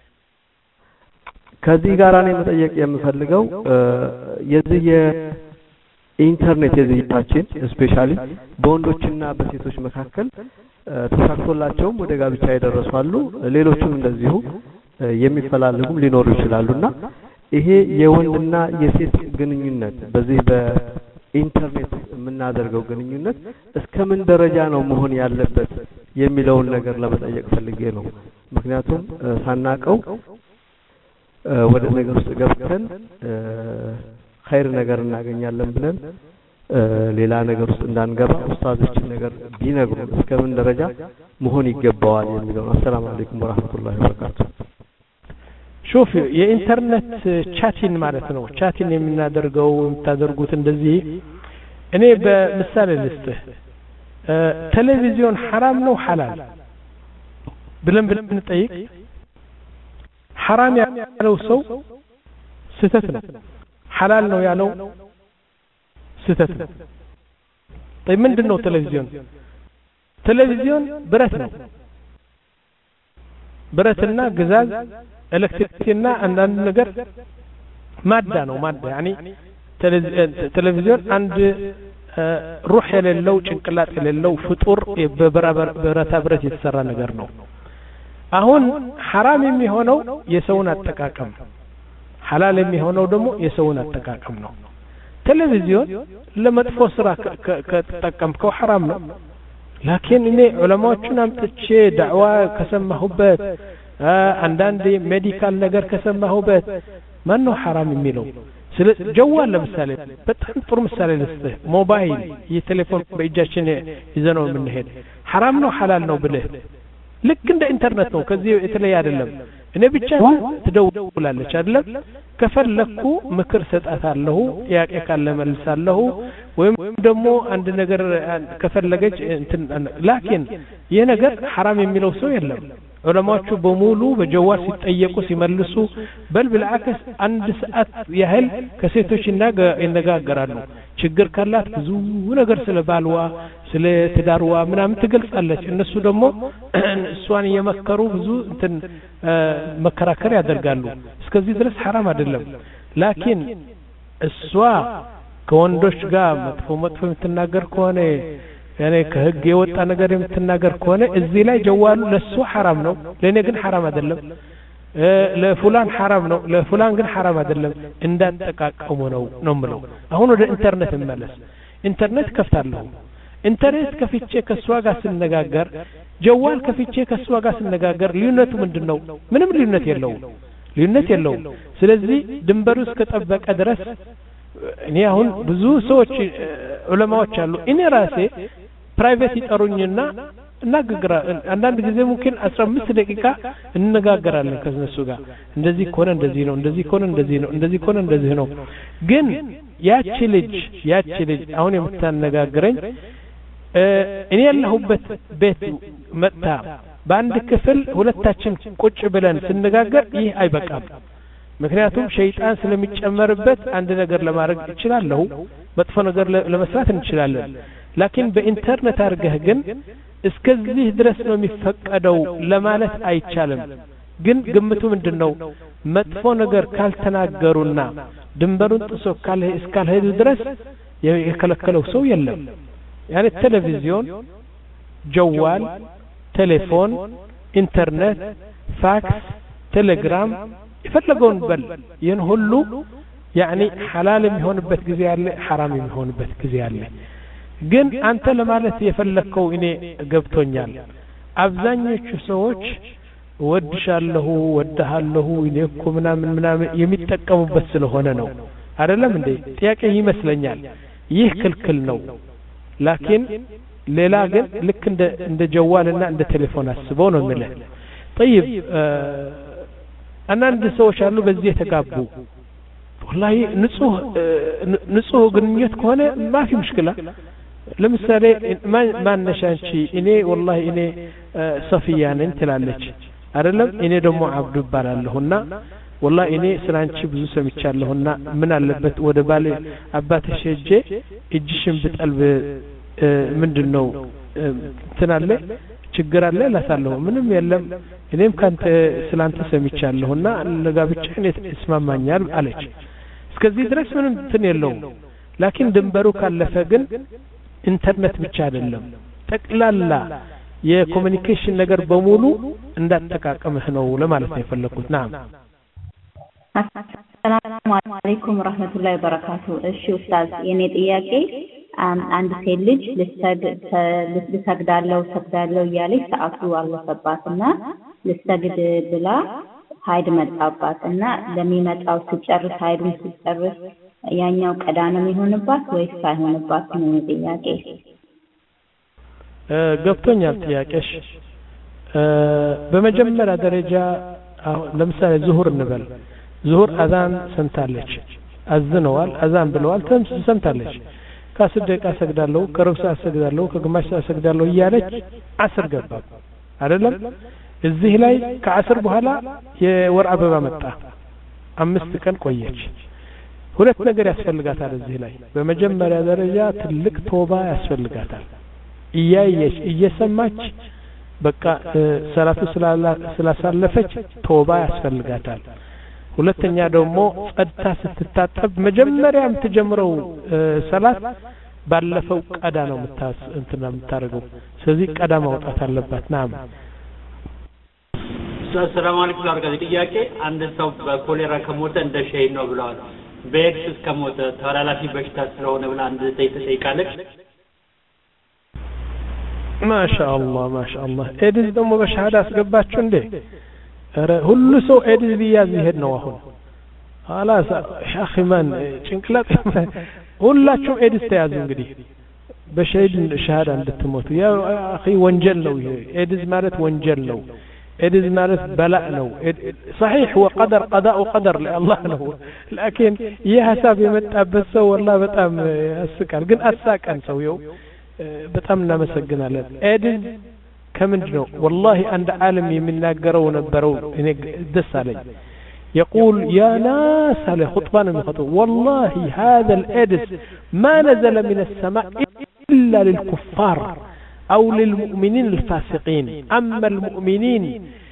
ከዚህ ጋር እኔ መጠየቅ የምፈልገው የዚህ የኢንተርኔት የዝይታችን ስፔሻሊ በወንዶችና በሴቶች መካከል ተሳክቶላቸው ወደ ጋብቻ የደረሱ አሉ ሌሎችም እንደዚሁ የሚፈላለጉም ሊኖሩ ይችላሉና ይሄ የወንድና የሴት ግንኙነት በዚህ በኢንተርኔት የምናደርገው ግንኙነት እስከምን ደረጃ ነው መሆን ያለበት የሚለውን ነገር ለመጠየቅ ፈልጌ ነው ምክንያቱም ሳናቀው ወደ ነገር ውስጥ ገብተን ኸይር ነገር እናገኛለን ብለን ሌላ ነገር ውስጥ እንዳንገባ ኡስታዞች ነገር ቢነግሩ እስከምን ደረጃ መሆን ይገባዋል የሚለው አሰላሙ አለይኩም ወራህመቱላሂ ወበረካቱ شوف የኢንተርኔት ቻቲን ማለት ነው ቻቲን የምናደርገው የምታደርጉት እንደዚህ እኔ በምሳሌ ልስጥህ ቴሌቪዥን حرام ነው حلال ብለን ብንጠይቅ حرام ያለው ሰው ስተት ነው حلال ነው ያለው ስተት ነው طيب ምንድነው ቴሌቪዥን ቴሌቪዥን ብረት ነው ብረትና ግዛዝ ኤሌክትሪክና አንዳንድ ነገር ማዳ ነው ማዳ يعني ቴሌቪዥን አንድ ሩህ የሌለው ጭንቅላት የሌለው ፍጡር በብረታ ብረት የተሰራ ነገር ነው አሁን حرام የሚሆነው የሰውን አጠቃቀም حلال የሚሆነው ደግሞ የሰውን አጠቃቀም ነው ቴሌቪዥን ለመጥፎ ስራ ከተጠቀምከው حرام ነው لكن እኔ ዑለማዎቹን አምጥቼ ዳዕዋ ከሰማሁበት አንዳንድ ሜዲካል ነገር ከሰማሁበት ማን ነው حرام የሚለው ጀዋል ለምሳሌ በጣም ጥሩ ምሳሌ ልስጥህ ሞባይል የቴሌፎን በእጃችን ይዘነው የምንሄድ حرام ነው حلال ነው ብለህ ልክ እንደ ኢንተርኔት ነው ከዚህ የተለየ አይደለም እኔ ብቻ ትደውላለች አይደለም ከፈለኩ ምክር ሰጣታለሁ ያቄ ካለ መልሳለሁ ወይም ደግሞ አንድ ነገር ከፈለገች እንትን ላኪን ይሄ ነገር حرام የሚለው ሰው የለም ዑለማዎቹ በሙሉ በጀዋል ሲጠየቁ ሲመልሱ በል بالعكس አንድ ሰዓት ያህል ከሴቶች ይነጋገራሉ ችግር ካላት ብዙ ነገር ስለ ባልዋ ስለ ትዳርዋ ምናምን ትገልጻለች እነሱ ደግሞ እሷን የመከሩ ብዙ እንትን መከራከር ያደርጋሉ እስከዚህ ድረስ حرام አይደለም ላኪን እሷ ከወንዶች ጋር መጥፎ መጥፎ የምትናገር ከሆነ ያኔ ከህግ የወጣ ነገር የምትናገር ከሆነ እዚህ ላይ ጀዋሉ ለሱ حرام ነው ለኔ ግን حرام አይደለም ለፉላን حرام ነው ለፉላን ግን حرام አይደለም እንዳጠቃቀሙ ነው ነው ምለው አሁን ወደ ኢንተርኔት እንመለስ ኢንተርኔት ከፍታለሁ ኢንተርኔት ከፍቼ ከሷ ጋር ስነጋገር ጀዋል ከፍቼ ከሷ ጋር ስነጋገር ልዩነቱ ምንድነው ምንም ልዩነት የለውም ልዩነት የለውም ስለዚህ ድንበሩ እስከ ጠበቀ ድረስ እኔ አሁን ብዙ ሰዎች ዑለማዎች አሉ እኔ ራሴ ፕራይቬት ይጠሩኝና እናገራ አንዳንድ ጊዜ ሙምኪን አስራ አምስት ደቂቃ እንነጋገራለን ከነሱ ጋር እንደዚህ ኮነ እንደዚህ ነው እንደዚህ ኮነ እንደዚህ ነው እንደዚህ ኮነ እንደዚህ ነው ግን ያቺ ልጅ ያቺ ልጅ አሁን የምታነጋግረኝ እኔ ያለሁበት ቤት መጣ በአንድ ክፍል ሁለታችን ቁጭ ብለን ስንነጋገር ይህ አይበቃም ምክንያቱም ሸይጣን ስለሚጨመርበት አንድ ነገር ለማድረግ ይችላል መጥፎ ነገር ለመስራት እንችላለን ላኪን በኢንተርኔት አርገህ ግን እስከዚህ ድረስ ነው የሚፈቀደው ለማለት አይቻልም ግን ግምቱ ምንድነው መጥፎ ነገር ካልተናገሩና ድንበሩን ጥሶ ካለ እስካልሄዱ ድረስ የከለከለው ሰው የለም ያኔ ቴሌቪዥን ጀዋል ቴሌፎን ኢንተርኔት ፋክስ ቴሌግራም ይፈልገውን በል ይሄን ሁሉ يعني حلال የሚሆንበት ጊዜ አለ حرام የሚሆንበት ጊዜ አለ ግን አንተ ለማለት የፈለከው እኔ ገብቶኛል አብዛኞቹ ሰዎች ወድሻለሁ ወደሃለሁ እኔ እኮ ምናምን ምናምን የሚጠቀሙበት ስለሆነ ነው አይደለም እንዴ ጥያቄ ይመስለኛል ይህ ክልክል ነው ላኪን ሌላ ግን ልክ እንደ እንደ ጀዋልና እንደ ቴሌፎን አስበው ነው ማለት طيب አንዳንድ ሰዎች አሉ በዚህ የተጋቡ والله ንጹህ ንጹህ ግንኙነት ከሆነ ማፊ مشكلة ለምሳሌ ማነሽ አንቺ እኔ والله እኔ ሰፊያ ነኝ ትላለች አይደለም እኔ ደግሞ አብዱ ይባላለሁና والله እኔ ስላንቺ ብዙ ሰምቻለሁና ምን አለበት ወደ ባለ አባትሽ ሄጄ እጅሽን ብጠልብ ምንድነው ትናለ ችግር አለ ላሳለሁ ምንም የለም እኔም ካንተ ስላንተ ሰምቻለሁና ለጋብቻ እኔ እስማማኛል አለች እስከዚህ ድረስ ምንም እንትን የለውም ላኪን ድንበሩ ካለፈ ግን ኢንተርኔት ብቻ አይደለም ጠቅላላ የኮሙኒኬሽን ነገር በሙሉ እንዳጠቃቀምህ ነው ለማለት ነው የፈለኩት ናም ሰላም አለይኩም ወራህመቱላሂ ወበረካቱ እሺ ኡስታዝ የኔ ጥያቄ አንድ ሴት ልጅ ልሰግዳለሁ ሰግዳለሁ እያለች ሰዓቱ አለፈባትና ልሰግድ ብላ ሀይድ መጣባትና ለሚመጣው ሲጨርስ ሀይዱን ሲጨርስ ያኛው ቀዳ ነው የሚሆንባት ወይስ አይሆንባት ነው ጥያቄ ገብቶኛል ጥያቄሽ በመጀመሪያ ደረጃ ለምሳሌ ዙሁር እንበል ዙሁር አዛን ሰምታለች አዝነዋል አዛን ብለዋል ሰምታለች ከአስር ደቂቃ ሰግዳለሁ ከሩብ ሰዓት ሰግዳለሁ ከግማሽ ሰዓት ሰግዳለሁ እያለች አስር ገባ አይደለም እዚህ ላይ ከአስር በኋላ የወር አበባ መጣ አምስት ቀን ቆየች ሁለት ነገር ያስፈልጋታል እዚህ ላይ በመጀመሪያ ደረጃ ትልቅ ቶባ ያስፈልጋታል እያየች እየሰማች በቃ ሰላቱ ስላሳለፈች ቶባ ያስፈልጋታል ሁለተኛ ደግሞ ጸጥታ ስትታጠብ መጀመሪያ የምትጀምረው ሰላት ባለፈው ቀዳ ነው የምታስ እንትና የምታረገው ስለዚህ ቀዳ ማውጣት አለባት ናም ሰላም አለይኩም አርጋዚ ጥያቄ አንድ ሰው በኮሌራ ከሞተ እንደ ሸሂድ ነው ብለዋል በኤክስ ከሞተ ተላላፊ በሽታ ስለሆነ ብላ አንድ ሰው ተጠይቃለች ማሻአላህ ማሻአላህ ኤዲስ ደግሞ በሻሃዳ አስገባችሁ እንዴ ኧረ ሁሉ ሰው ኤዲስ ቢያዝ ይሄድ ነው አሁን خلاص ሻኺ ማን ጭንቅላት ሁላችሁ ኤዲስ ተያዙ እንግዲህ በሸሂድ ሻሃዳ እንድትሞቱ ያ اخي ወንጀል ነው ይሄ ኤዲስ ማለት ወንጀል ነው ኤዲስ ማለት በላእ ነው صحيح وقدر قضاء وقدر لله ነው لكن ይህ ሐሳብ የመጣበት ሰው والله በጣም ያስቃል ግን አሳቀን ሰውየው በጣም እናመሰግናለን ኤዲስ ከምንድነው والله عند عالم የሚናገረው ነበረው እኔ ደስ አለኝ يقول يا ناس على خطبان الخطب والله هذا الإدس ما نزل من السماء إلا للكفار أو للمؤمنين الفاسقين أما المؤمنين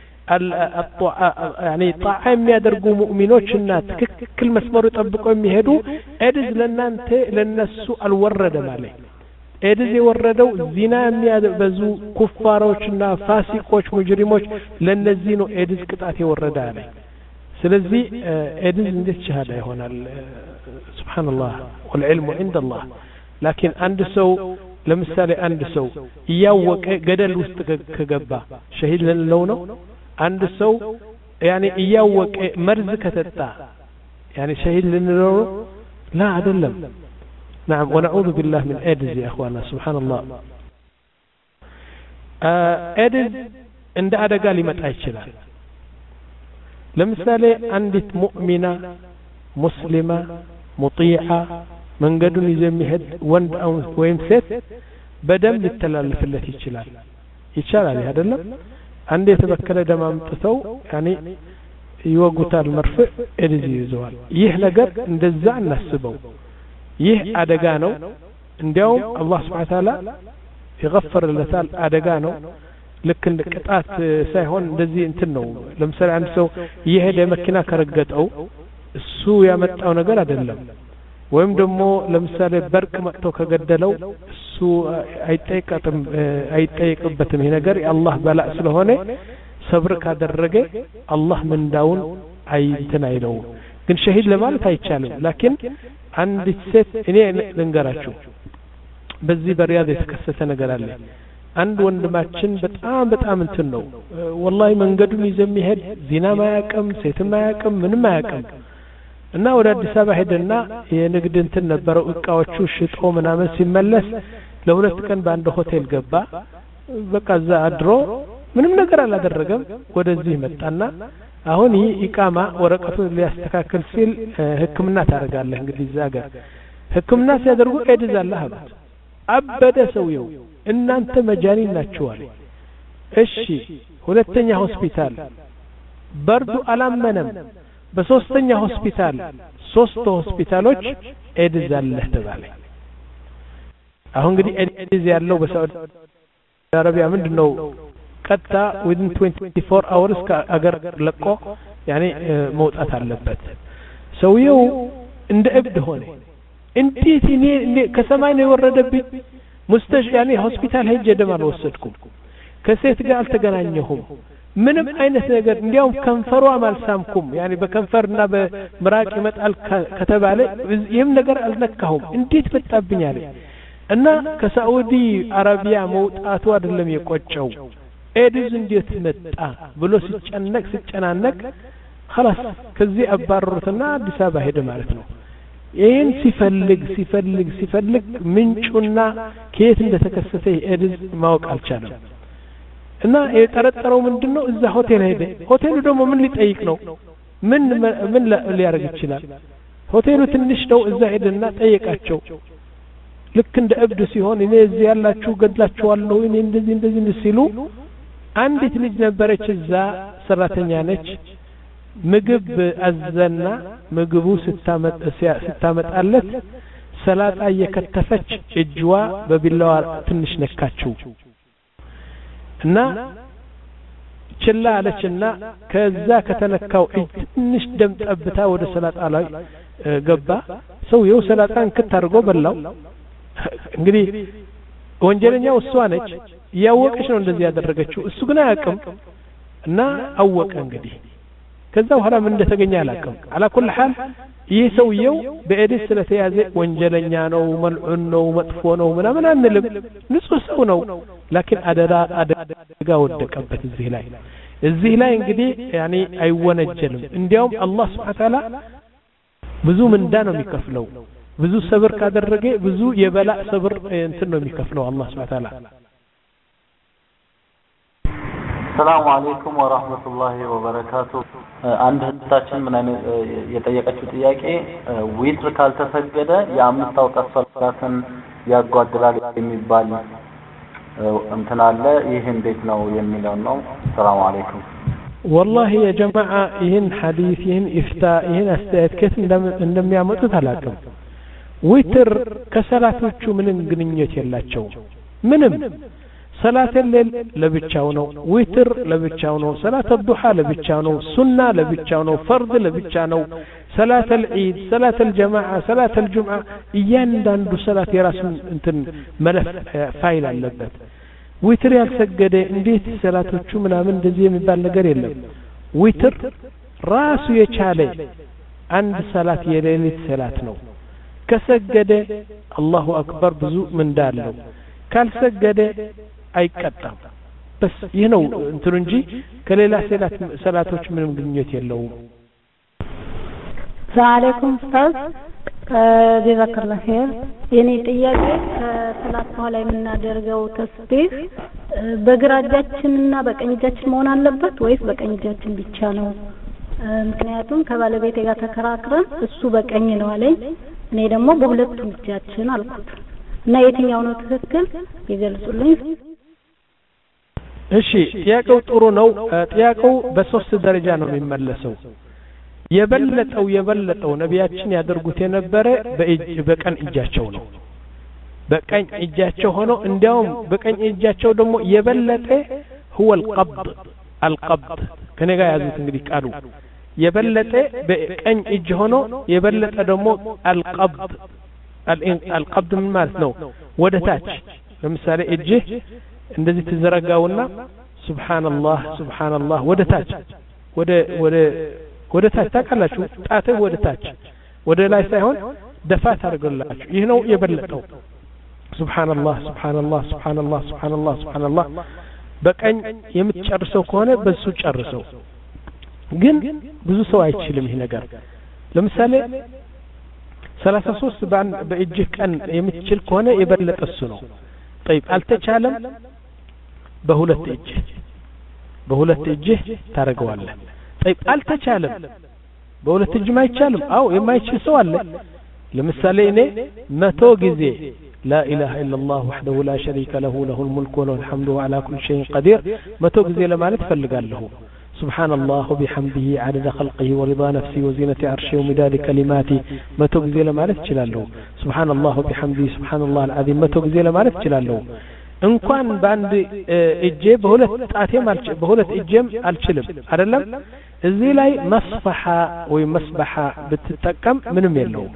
يعني طاعم يدرقوا مؤمنوش كل مسمار يطبقوا يهدوا إدس لنا انت للنسو الورد مالي إدس يوردوا زنا يبزو كفاروشنا فاسقوش مجرموش لنا الزينو إدس كتاتي ورد عليه ስለዚህ ኤዲስ እንዴት ሸሃዳ ይሆናል ሱብሃንአላህ والعلم عند الله لكن አንድ ሰው ለምሳሌ አንድ ሰው ያወቀ ገደል ውስጥ ከገባ ሸሂድ ለለው ነው አንድ ሰው يعني ያወቀ መርዝ ከተጣ يعني ሸሂድ ለለው لا አይደለም نعم ونعوذ بالله من ايدز يا اخوانا سبحان الله ኤዲስ እንደ አደጋ ሊመጣ ይችላል ለምሳሌ አንዲት ሙእሚና ሙስሊማ ሙጢዓ መንገዱን ይዘሚሄድ ወንድ ወይም ሴት በደም ሊተላለፍለት ይችላል ይቻላል አይደለም አንድ የተበከለ ደም አምጥተው ያኒ ይወጉታል መርፍ ኤዲስ ይዘዋል ይህ ነገር እንደዛ እናስበው ይህ አደጋ ነው እንዲያውም አላህ Subhanahu Ta'ala ይغفርለታል አደጋ ነው ልክ እንደ ቅጣት ሳይሆን እንደዚህ እንትን ነው ለምሳሌ አንድ ሰው የሄደ መኪና ከረገጠው እሱ ያመጣው ነገር አይደለም ወይም ደግሞ ለምሳሌ በርቅ መጥቶ ከገደለው እሱ አይጠይቅም አይጠይቅበትም ይሄ ነገር የአላህ በላእ ስለሆነ ሰብር ካደረገ አላህ ምንዳውን አይንተን አይለው ግን ሸሂድ ለማለት አይቻልም ላኪን አንዲት ሴት እኔ ልንገራችሁ በዚህ በሪያድ የተከሰተ ነገር አለ አንድ ወንድማችን በጣም በጣም እንትን ነው ወላሂ መንገዱን ይዘሚሄድ ዚና ማያቀም ሴት ማያቀም ምንም ማያቀም እና ወደ አዲስ አበባ ሄደና የንግድ እንትን ነበረው እቃዎቹ ሽጦ ምናምን ሲመለስ ለሁለት ቀን በአንድ ሆቴል ገባ በቃ እዛ አድሮ ምንም ነገር አላደረገም ወደዚህ መጣና አሁን ይህ ኢቃማ ወረቀቱን ሊያስተካክል ሲል ህክምና ታደርጋለህ እንግዲህ እዛ ጋር ህክምና ሲያደርጉ ኤድዝ አለህ አሉት አበደ ሰውየው እናንተ መጃኒን ናችሁ አለ እሺ ሁለተኛ ሆስፒታል በርዱ አላመነም በሶስተኛ ሆስፒታል ሶስት ሆስፒታሎች ኤድዝ አለህ ተባለ አሁን እንግዲህ ኤድዝ ያለው በሳውዲ አረቢያ ምንድነው ቀጥታ within twenty-four hours ከአገር ለቆ ያኔ መውጣት አለበት ሰውየው እንደ እብድ ሆነ እንዴት እኔ ከሰማይ ነው የወረደብኝ ሙስተሽ ያኔ ሆስፒታል ሄጄ ደም አልወሰድኩም ከሴት ጋር አልተገናኘሁም ምንም አይነት ነገር እንዲያውም ከንፈሯ አልሳምኩም ያኔ በከንፈርና በምራቅ ይመጣል ከተባለ ይህም ነገር አልነካሁም እንዴት መጣብኝ አለ እና ከሳዑዲ አረቢያ መውጣቱ አይደለም የቆጨው ኤድዝ እንዴት መጣ ብሎ ሲጨነቅ ሲጨናነቅ خلاص ከዚህ አባረሩትና አዲስ አበባ ሄደ ማለት ነው ይሄን ሲፈልግ ሲፈልግ ሲፈልግ ምንጩና ከየት እንደተከሰተ ኤድዝ ማወቅ አልቻለም እና የጠረጠረው ምንድነው እዛ ሆቴል ሄደ ሆቴሉ ደግሞ ምን ሊጠይቅ ነው ምን ምን ሊያረግ ይችላል ሆቴሉ ትንሽ ነው እዛ ሄደና ጠየቃቸው ልክ እንደ እብድ ሲሆን እኔ እዚህ ያላችሁ ገድላችኋለሁ እኔ እንደዚህ እንደዚህ ሲሉ አንዲት ልጅ ነበረች እዛ ሰራተኛ ነች ምግብ አዘና ምግቡ ስታመጣ ስታመጣለት ሰላጣ እየከተፈች እጅዋ በቢላዋ ትንሽ ነካችው እና ችላ አለችና ከዛ ከተነካው እጅ ትንሽ ደም ጠብታ ወደ ሰላጣ ላይ ገባ ሰውየው ሰላጣን ከታርጎ በላው እንግዲህ ወንጀለኛው እሷ ነች ያወቀች ነው እንደዚህ ያደረገችው እሱ ግን አያውቅም እና አወቀ እንግዲህ ከዛ በኋላ ምን እንደተገኘ አላውቅም አላኩል ሐል ይህ ሰውየው በኤድስ ስለተያዘ ወንጀለኛ ነው መልዑን ነው መጥፎ ነው ምናምን አንልም ንጹህ ሰው ነው ላኪን አደራ አደጋ ወደቀበት እዚህ ላይ እዚህ ላይ እንግዲህ ያኔ አይወነጀልም እንዲያውም አላህ Subhanahu Wa Ta'ala ብዙ ምንዳ ነው የሚከፍለው ብዙ ሰብር ካደረገ ብዙ የበላ ሰብር እንትን ነው የሚከፍለው አላህ Subhanahu Wa Ta'ala ሰላም አለይኩም ወራህመቱላሂ ወበረካቱ አንድ ህታችን ምን አይነት የጠየቀችው ጥያቄ ዊትር ካልተሰገደ የአምስት አውቀት ሶላትን ያጓድላል የሚባል እንትን አለ ይሄ እንዴት ነው የሚለው ነው ሰላም አለይኩም والله يا جماعه ይህን ሐዲስ ይህን ኢፍታ ይህን አስተያየት ከት እንደሚያመጡት አላውቅም ዊትር ከሰላቶቹ ምንም ግንኙነት የላቸው ምንም ሰላት الليل ለብቻው ነው ዊትር ለብቻው ነው ሰላት الضحى ለብቻው ነው ሱና ለብቻው ነው ፈርድ ለብቻ ነው ሰላት العيد ሰላት الجماعه ሰላት الجمعه እያንዳንዱ ሰላት የራሱን እንትን መለፍ ፋይል አለበት ዊትር ያልሰገደ እንዴት ሰላቶቹ ምናምን እንደዚህ የሚባል ነገር የለም ዊትር ራሱ የቻለ አንድ ሰላት የሌሊት ሰላት ነው ከሰገደ አላሁ አክበር ብዙ ምንዳለው ካልሰገደ አይቀጣም በስ ይህ ነው እንትሩ እንጂ ከሌላ ሰላት ሰላቶች ምንም ግንኙነት የለውም ሰላም አለይኩም ኡስታዝ ጀዛከላህ ኸይር የኔ ጥያቄ ከሰላት በኋላ የምናደርገው ተስቢህ በግራ እጃችንና በቀኝ እጃችን መሆን አለበት ወይስ በቀኝ እጃችን ብቻ ነው ምክንያቱም ከባለቤቴ ጋር ተከራክረን እሱ በቀኝ ነው አለኝ እኔ ደግሞ በሁለቱም እጃችን አልኩት እና የትኛው ነው ትክክል ይገልጹልኝ እሺ ጥያቄው ጥሩ ነው ጥያቄው በሶስት ደረጃ ነው የሚመለሰው የበለጠው የበለጠው ነቢያችን ያደርጉት የነበረ በእጅ በቀኝ እጃቸው ነው በቀኝ እጃቸው ሆኖ እንዲያውም በቀኝ እጃቸው ደግሞ የበለጠ هو القبض القبض ከኔ ጋር ያዙት እንግዲህ ቃሉ የበለጠ በቀኝ እጅ ሆኖ የበለጠ ደግሞ القبض القبض ምን ማለት ነው ወደ ታች ለምሳሌ እጅ እንደዚህ ተዘረጋውና ሱብሃንአላህ ሱብሃንአላህ ወደ ታች ወደ ወደ ወደ ታች ታውቃላችሁ ጣትህ ወደ ታች ወደ ላይ ሳይሆን ደፋ ታደርጋላችሁ ይህ ነው የበለጠው ሱብሃንአላህ ሱብሃንአላህ ሱብሃንአላህ ሱብሃንአላህ ሱብሃንአላህ በቀኝ የምትጨርሰው ከሆነ በሱ ጨርሰው ግን ብዙ ሰው አይችልም ይሄ ነገር ለምሳሌ ሰላሳ ሶስት በእጅህ ቀን የምትችል ከሆነ የበለጠ እሱ ነው طيب አልተቻለም በሁለት እጅ በሁለት እጅ ታረጋዋለህ طيب አልተቻለም በሁለት እጅ ማይቻልም አው የማይችል ሰው አለ ለምሳሌ እኔ መቶ ጊዜ لا إله إلا الله وحده لا شريك له له الملك وله الحمد وعلى كل شيء قدير متو ጊዜ ለማለት ፈልጋለሁ سبحان الله وبحمده عدد خلقه ورضا نفسه وزينة عرشه ومداد كلماته متو ጊዜ ለማለት እችላለሁ سبحان الله وبحمده سبحان الله العظيم መቶ ጊዜ ለማለት እችላለሁ እንኳን በአንድ እጄ በሁለት ጣቴም አልች በሁለት እጄም አልችልም አይደለም እዚህ ላይ መስፈሐ ወይ መስበሐ ብትጠቀም ምንም የለውም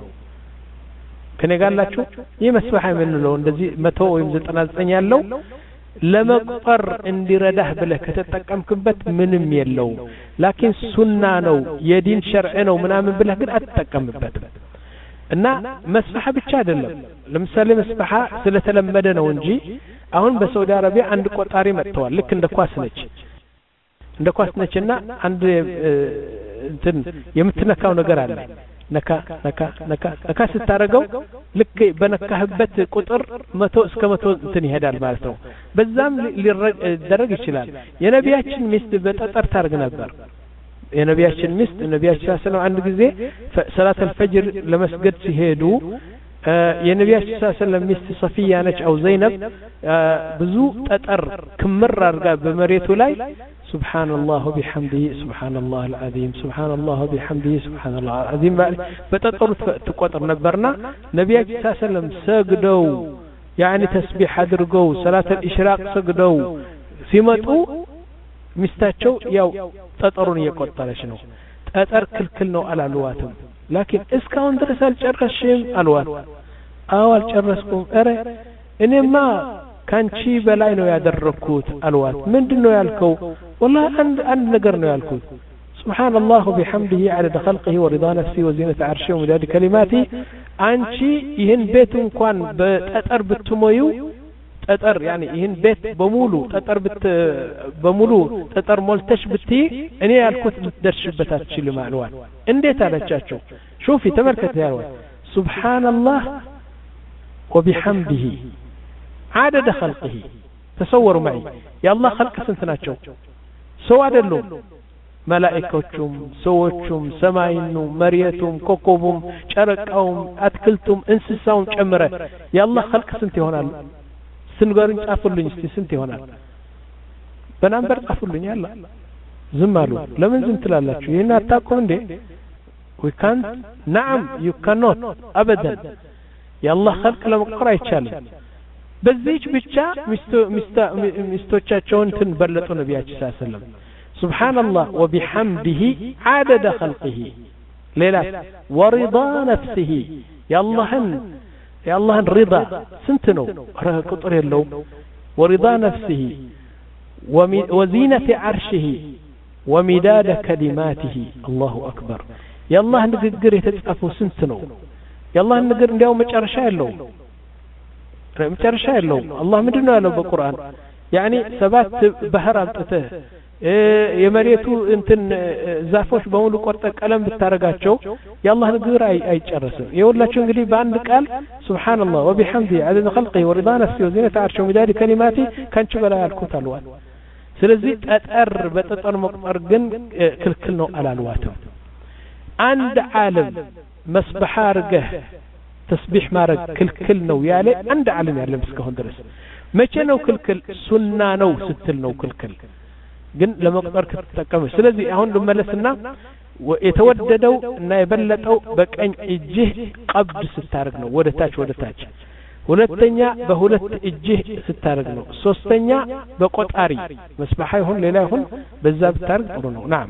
ከነጋላችሁ ይህ መስበሐ የምንለው እንደዚህ መቶ ወይም ዘጠና ዘጠኝ ያለው ለመቁጠር እንዲረዳህ ብለህ ከተጠቀምክበት ምንም የለው ላኪን ሱና ነው የዲን ሸርዕ ነው ምናምን ብለህ ግን አትጠቀምበት እና መስበሐ ብቻ አይደለም ለምሳሌ መስበሐ ስለተለመደ ነው እንጂ አሁን በሳውዲ አረቢያ አንድ ቆጣሪ መጥተዋል ልክ እንደ ኳስ ነች እንደ ኳስ ነችና አንድ እንትን የምትነካው ነገር አለ ነካ ነካ ነካ ነካ ስታረገው ልክ በነካህበት ቁጥር መቶ እስከ መቶ እንትን ይሄዳል ማለት ነው በዛም ሊደረግ ይችላል የነቢያችን ሚስት በጠጠር ታርግ ነበር የነቢያችን ሚስት ነቢያችን ሰለላሁ አንድ ጊዜ ሰላት አልፈጅር ለመስገድ ሲሄዱ የነቢያችን ሰለላሁ ሚስት ሶፊያ ነች አው ዘይነብ ብዙ ጠጠር ክምር አድርጋ በመሬቱ ላይ سبحان الله وبحمده سبحان الله العظيم سبحان الله وبحمده سبحان الله العظيم بتطر تقطر نبرنا نبينا صلى الله عليه وسلم سجدوا يعني تسبيح ادرغوا صلاه الاشراق سجدوا ሲመጡ ሚስታቸው ያው ጠጠሩን እየቆጠረች ነው ጠጠር ክልክል ነው አላልዋትም ላኪን እስካሁን ድረስ አልጨረስሽም አልዋት አው አልጨረስኩም አረ እኔማ ካንቺ በላይ ነው ያደረኩት አልዋት ምንድነው ያልከው والله አንድ አንድ ነገር ነው ያልኩት سبحان الله وبحمده عدد خلقه ورضا نفسه وزينة عرشه ومداد كلماته አንቺ ይህን ቤት እንኳን በጠጠር ብትሞዩ ጠጠር يعني ይህን ቤት በሙሉ ጠጠር ብት በሙሉ ጠጠር ሞልተሽ ብትይ እኔ ያልኩት ልትደርሽበት አትችልም አልዋት እንዴት አለቻቸው شوفي ተመልከተ ያልዋት سبحان الله وبحمده عدد خلقه تصوروا معي يا الله خلق ስንት ናቸው ሰው አይደሉም መላእክቶቹም ሰዎቹም ሰማይኑ መሪየቱም ኮኮቡም ጨረቃውም አትክልቱም እንስሳውም ጨምረ يا الله خلق ስንት ይሆናል ስንገሩን ጻፉልኝ እስቲ ስንት ይሆናል በናምበር ጻፉልኝ ያላ ዝም አሉ ለምን ዝም ትላላችሁ ይሄን አታውቁም እንዴ we can't نعم you cannot ابدا يا الله خلق ለመቁጠር አይቻልም በዚህች ብቻ ሚስቶቻቸውን ተንበለጡ ነብያችን ሰለላሁ ዐለይሂ ወሰለም سبحان الله وبحمده عدد خلقه ሌላ ورضا نفسه يا الله يا الله رضا ስንት ነው ቁጥር የለውም ورضا نفسه وزينة عرشه ومداد كلماته الله أكبر يا الله ንግግር የተጻፈው ስንት ነው يا الله ንግግር እንዲያው መጨረሻ የለውም መጨረሻ የለውም አላህ ምንድነው ያለው በቁርአን يعني ሰባት ባህር አምጥተህ የመሬቱ እንትን ዛፎች በሙሉ ቆርጠ ቀለም ብታረጋቸው የአላህ ንግግር አይጨረስም ይኸውላችሁ እንግዲህ በአንድ ቃል سبحان الله وبحمده عدد خلقه ورضا نفسه وزينة عرشه ومداد كلماته ካንቺ በላይ ያልኩት አልዋት ስለዚህ ጠጠር በጠጠር መቁጠር ግን ክልክል ነው አላልዋትም አንድ ዓለም መስበሐ አርገህ ተስቢህ ማረግ ክልክል ነው ያለ አንድ ዓለም ያለም እስካሁን ድረስ መቼ ነው ክልክል ሱና ነው ስትል ነው ክልክል ግን ለመቁጠር ከተጠቀመ ስለዚህ አሁን ልመለስና የተወደደው እና የበለጠው በቀኝ እጅህ ቀብድ ስታረግ ነው ወደ ታች ወደ ታች ሁለተኛ በሁለት እጅህ ስታረግ ነው ሶስተኛ በቆጣሪ መስበሐ ይሁን ሌላ ይሁን በዛ ብታረግ ጥሩ ነው ናም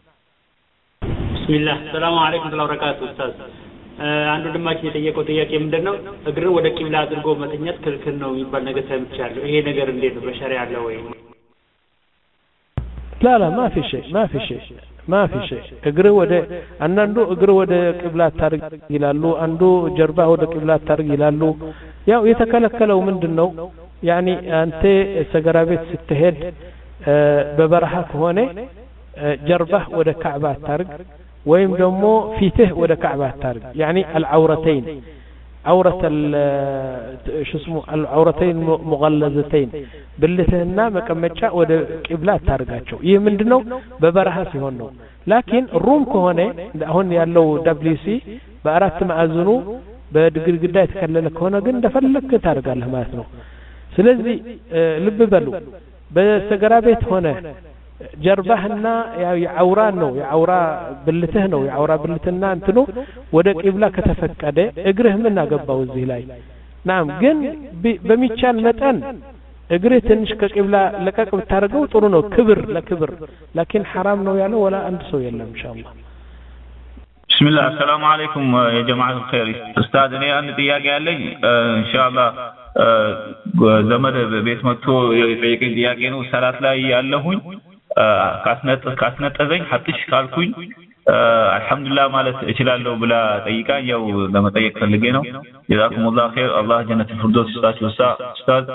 ቢስሚላህ ሰላም አለይኩም ወራህመቱላሂ ወበረካቱ ኡስታዝ አንዱ ድማችን የጠየቀው ጥያቄ ምንድነው እግርን ወደ ቂብላ አድርጎ መተኛት ክልክል ነው የሚባል ነገር ሰምቻለሁ ይሄ ነገር እንዴት ነው በሸሪዓ አለ ወይ لا لا ما في شيء ما في شيء ما في شيء እግር ወደ አንዳንዱ እግር ወደ ቂብላ ታርግ ይላሉ አንዱ ጀርባ ወደ ቂብላ ታርግ ይላሉ ያው የተከለከለው ምንድነው ያኒ አንተ ሰገራ ቤት ስትሄድ በበረሃ ከሆነ ጀርባህ ወደ ካዕባ ታርግ ወይም ደግሞ ፊትህ ወደ ካዕባ ታርግ ያኒ العورتين عورة شو اسمه العورتين مغلظتين ብልትህና መቀመጫ ወደ ቂብላ ታርጋቸው ይህ ምንድነው በበረሃ ሲሆን ነው ላኪን ሩም ከሆነ አሁን ያለው ደብሊውሲ በአራት ማዕዘኑ በግድግዳ የተከለለ ከሆነ ግን እንደፈለክ ታርጋለህ ማለት ነው ስለዚህ ልብ በሉ በሰገራ ቤት ሆነ ጀርባህና ያው የአውራ ነው የአውራ ብልትህ ነው የአውራ ብልትና እንትኑ ወደ ቂብላ ከተፈቀደ እግርህ ምን አገባው እዚህ ላይ ናም ግን በሚቻል መጠን እግርህ ትንሽ ከቂብላ ለቀቅ ብታረገው ጥሩ ነው ክብር ለክብር ላኪን حرام ነው ያለው ወላ አንድ ሰው የለም ኢንሻአላህ بسم الله السلام عليكم يا جماعه الخير استاذ እኔ አንድ ጥያቄ ያለኝ ኢንሻአላህ ዘመድ ቤት መጥቶ የጠየቀኝ ጥያቄ ነው ሰላት ላይ ያለሁኝ ካስነጥ ካስነጠዘኝ ሐጥሽ ካልኩኝ አልহামዱሊላህ ማለት እችላለሁ ብላ ጠይቃኝ ያው ለመጠየቅ ፈልጌ ነው ጀዛኩሙላህ ኸይር አላህ ጀነት ፍርዶስ ይስጣችሁ ኡስታዝ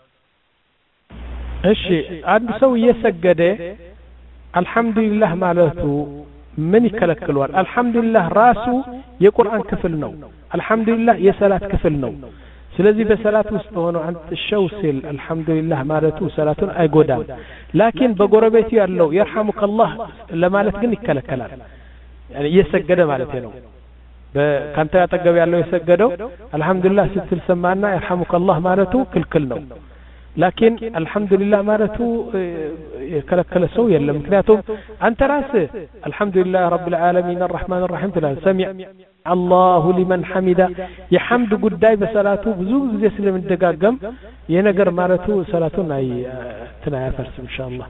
እሺ አንድ ሰው እየሰገደ አልহামዱሊላህ ማለቱ ምን ይከለክለዋል አልহামዱሊላህ ራሱ የቁርአን ክፍል ነው አልহামዱሊላህ የሰላት ክፍል ነው ስለዚህ በሰላት ውስጥ ሆኖ አንተ ሸውሲል አልহামዱሊላህ ማለቱ ሰላቱን አይጎዳም ላኪን በጎረቤት ያለው ይርሐሙከላህ ለማለት ግን ይከለከላል يعني እየሰገደ ማለት ነው በካንተ ያጠገብ ያለው የሰገደው አልহামዱሊላህ ስትል ሰማና ይርሐሙከላህ ማለቱ ክልክል ነው لكن الحمد لله مالته كلكل سو يلا مكنياتهم انت راسه الحمد لله رب العالمين الرحمن الرحيم تلا سمع الله لمن حمد يحمد قداي بصلاته ብዙ ጊዜ ስለምንደጋገም የነገር ማለቱ ሰላቱን አይ ተናያፈርስ ኢንሻአላህ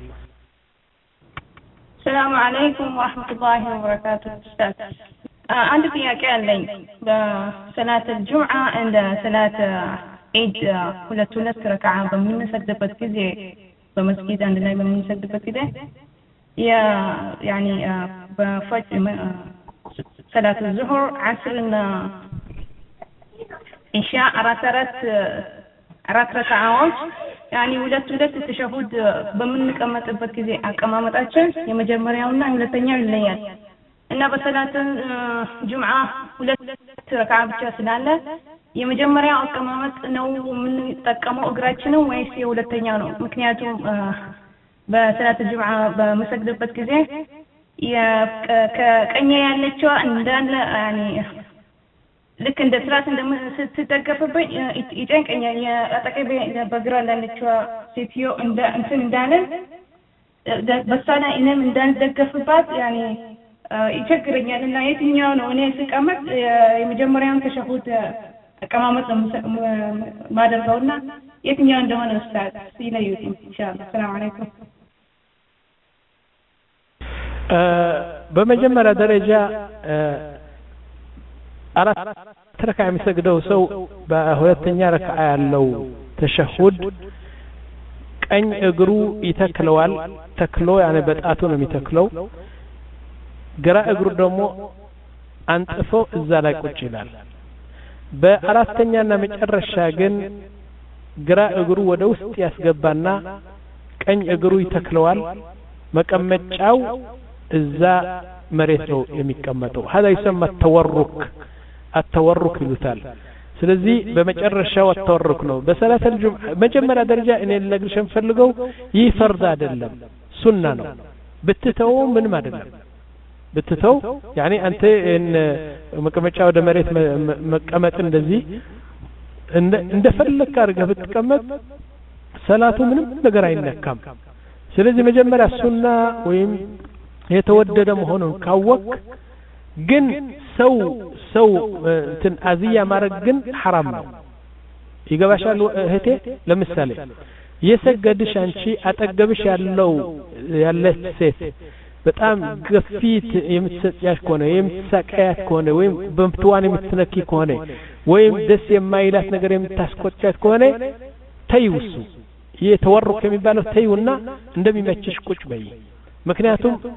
السلام عليكم ورحمه الله وبركاته استاذ عندي ጥያቄ አለኝ በሰላት الجمعه عند صلاه عيد ሁለት ሁለት ረካዓ በምንሰግድበት ጊዜ በመስጊድ አንድ ላይ በምንሰግድበት ጊዜ ያ ያኒ በፈጅ ሰላት الظهر عصርና ኢሻ አራት አራት አራት ረካዓዎች ያኒ ሁለት ሁለት ተሸሁድ በምንቀመጥበት ጊዜ አቀማመጣችን የመጀመሪያውና ሁለተኛው ይለያል እና በሰላት ጁምዓ ሁለት ረካዓ ብቻ ስላለ የመጀመሪያው አቀማመጥ ነው ምን ተጠቀመው እግራችን ነው ወይስ የሁለተኛው ነው ምክንያቱም በሰላት ጁምዓ በመሰግድበት ጊዜ ከቀኝ ያለችው እንዳለ ያኒ ልክ እንደ ትራስ እንደምትደገፍበት ይጨንቀኛ ያጠቀበ በግራ ያለችው ሴትዮ እንደ እንትን እንዳለ በሳና እኔም እንዳልደገፍባት ያኒ ይቸግረኛል እና የትኛው ነው እኔ ስቀመጥ የመጀመሪያውን ተሸሁድ አቀማመጥ ማደርገውና የትኛው እንደሆነ ኡስታዝ ሲለዩት ኢንሻአላህ ሰላም አለይኩም በመጀመሪያ ደረጃ አራት ረካዓ የሚሰግደው ሰው በሁለተኛ ረካዓ ያለው ተሸሁድ ቀኝ እግሩ ይተክለዋል ተክሎ ያኔ በጣቱ ነው የሚተክለው ግራ እግሩ ደግሞ አንጥፎ እዛ ላይ ቁጭ ይላል በአራተኛና መጨረሻ ግን ግራ እግሩ ወደ ውስጥ ያስገባና ቀኝ እግሩ ይተክለዋል መቀመጫው እዛ መሬት ነው የሚቀመጠው هذا يسمى التورك التورك ይሉታል ስለዚህ በመጨረሻው التورك ነው በሰላት الجمعة መጀመሪያ ደረጃ እኔ ልነግርሽ የምፈልገው ይህ ፈርድ አይደለም ሱና ነው ብትተው ምንም አይደለም ብትተው يعني አንተ መቀመጫ ወደ መሬት መቀመጥ እንደዚህ እንደፈለክ አድርገህ ብትቀመጥ ሰላቱ ምንም ነገር አይነካም ስለዚህ መጀመሪያ ሱና ወይም የተወደደ መሆኑን ካወቅ ግን ሰው ሰው እንትን አዚያ ማድረግ ግን حرام ነው ይገባሻል እህቴ ለምሳሌ የሰገድሽ አንቺ አጠገብሽ ያለው ያለች ሴት በጣም ግፊት የምትሰጥያሽ ከሆነ የምትሳቀያት ከሆነ ወይም በምትዋን የምትነኪ ከሆነ ወይም ደስ የማይላት ነገር የምታስቆጫት ከሆነ ተይውሱ የተወሩክ የሚባለው ተይውና እንደሚመችሽ ቁጭ በይ ምክንያቱም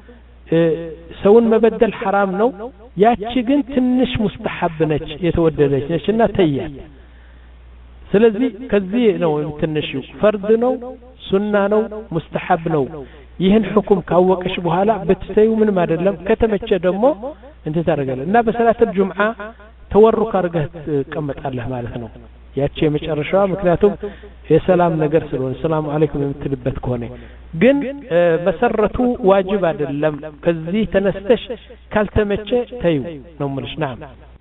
ሰውን መበደል ሐራም ነው ያቺ ግን ትንሽ ሙስተሐብ ነች የተወደደች ነችና ተያት ስለዚህ ከዚህ ነው ትንሹ ፈርድ ነው ሱና ነው ሙስተሐብ ነው ይህን ሁክም ካወቀሽ በኋላ በትተዩ ምንም አይደለም ከተመቸ ደግሞ እንት ታረጋለህ እና በሰላት ጁምዓ ተወሩክ አርገህ ተቀመጣለህ ማለት ነው ያቺ የመጨረሻዋ ምክንያቱም የሰላም ነገር ስለሆነ ሰላም አለይኩም የምትልበት ከሆነ ግን መሰረቱ ዋጅብ አይደለም ከዚህ ተነስተሽ ካልተመቸ ተዩ ነው ምልሽ ናም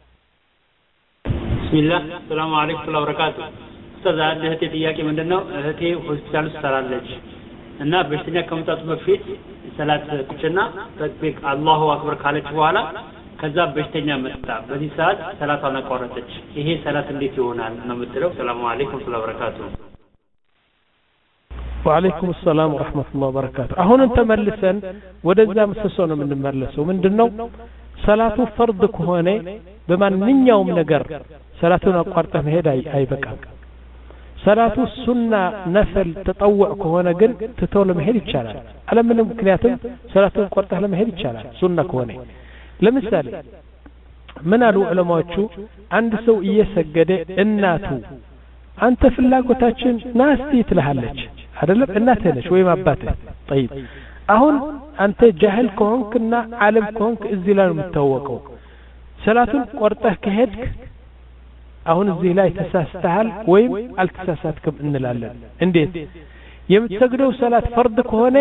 ቢስሚላህ ሰላም አለይኩም ወበረካቱ ኡስታዝ እህቴ ጥያቄ ምንድነው እህቴ ሆስፒታል ሰራለች እና በሽተኛ ከመምጣቱ በፊት ሰላት ቁጭና ተክቢር አላሁ አክበር ካለች በኋላ ከዛ በሽተኛ መጣ በዚህ ሰዓት ሰላቷን አቋረጠች ይሄ ሰላት እንዴት ይሆናል ነው የምትለው ሰላም አለይኩም ወበረካቱ ወአለይኩም ሰላም ወራህመቱላሂ ወበረካቱ አሁን ተመልሰን ወደዛ መስሶ ነው የምንመለሰው ምንድነው ሰላቱ ፈርድ ከሆነ በማንኛውም ነገር ሰላቱን አቋርጠህ መሄድ አይበቃም ሰላቱ ሱና ነፍል ተጠውዕ ከሆነ ግን ትቶ ለመሄድ ይቻላል አለምንም ምክንያቱም ሰላቱን አቋርጠህ ለመሄድ ይቻላል ሱና ከሆነ ለምሳሌ ምን አሉ ዑለማዎቹ አንድ ሰው እየሰገደ እናቱ አንተ ፍላጎታችን ናስቲ ትልሃለች አይደለም እናትህ ነች ወይም አባትህ طيب አሁን አንተ ጃህል ከሆንክና ዓለም ከሆንክ እዚህ ላይ ነው የምታወቀው ሰላቱን ቆርጠህ ከሄድክ አሁን እዚህ ላይ ተሳስተሃል ወይም አልተሳሳትክም እንላለን እንዴት የምትሰግደው ሰላት ፈርድ ከሆነ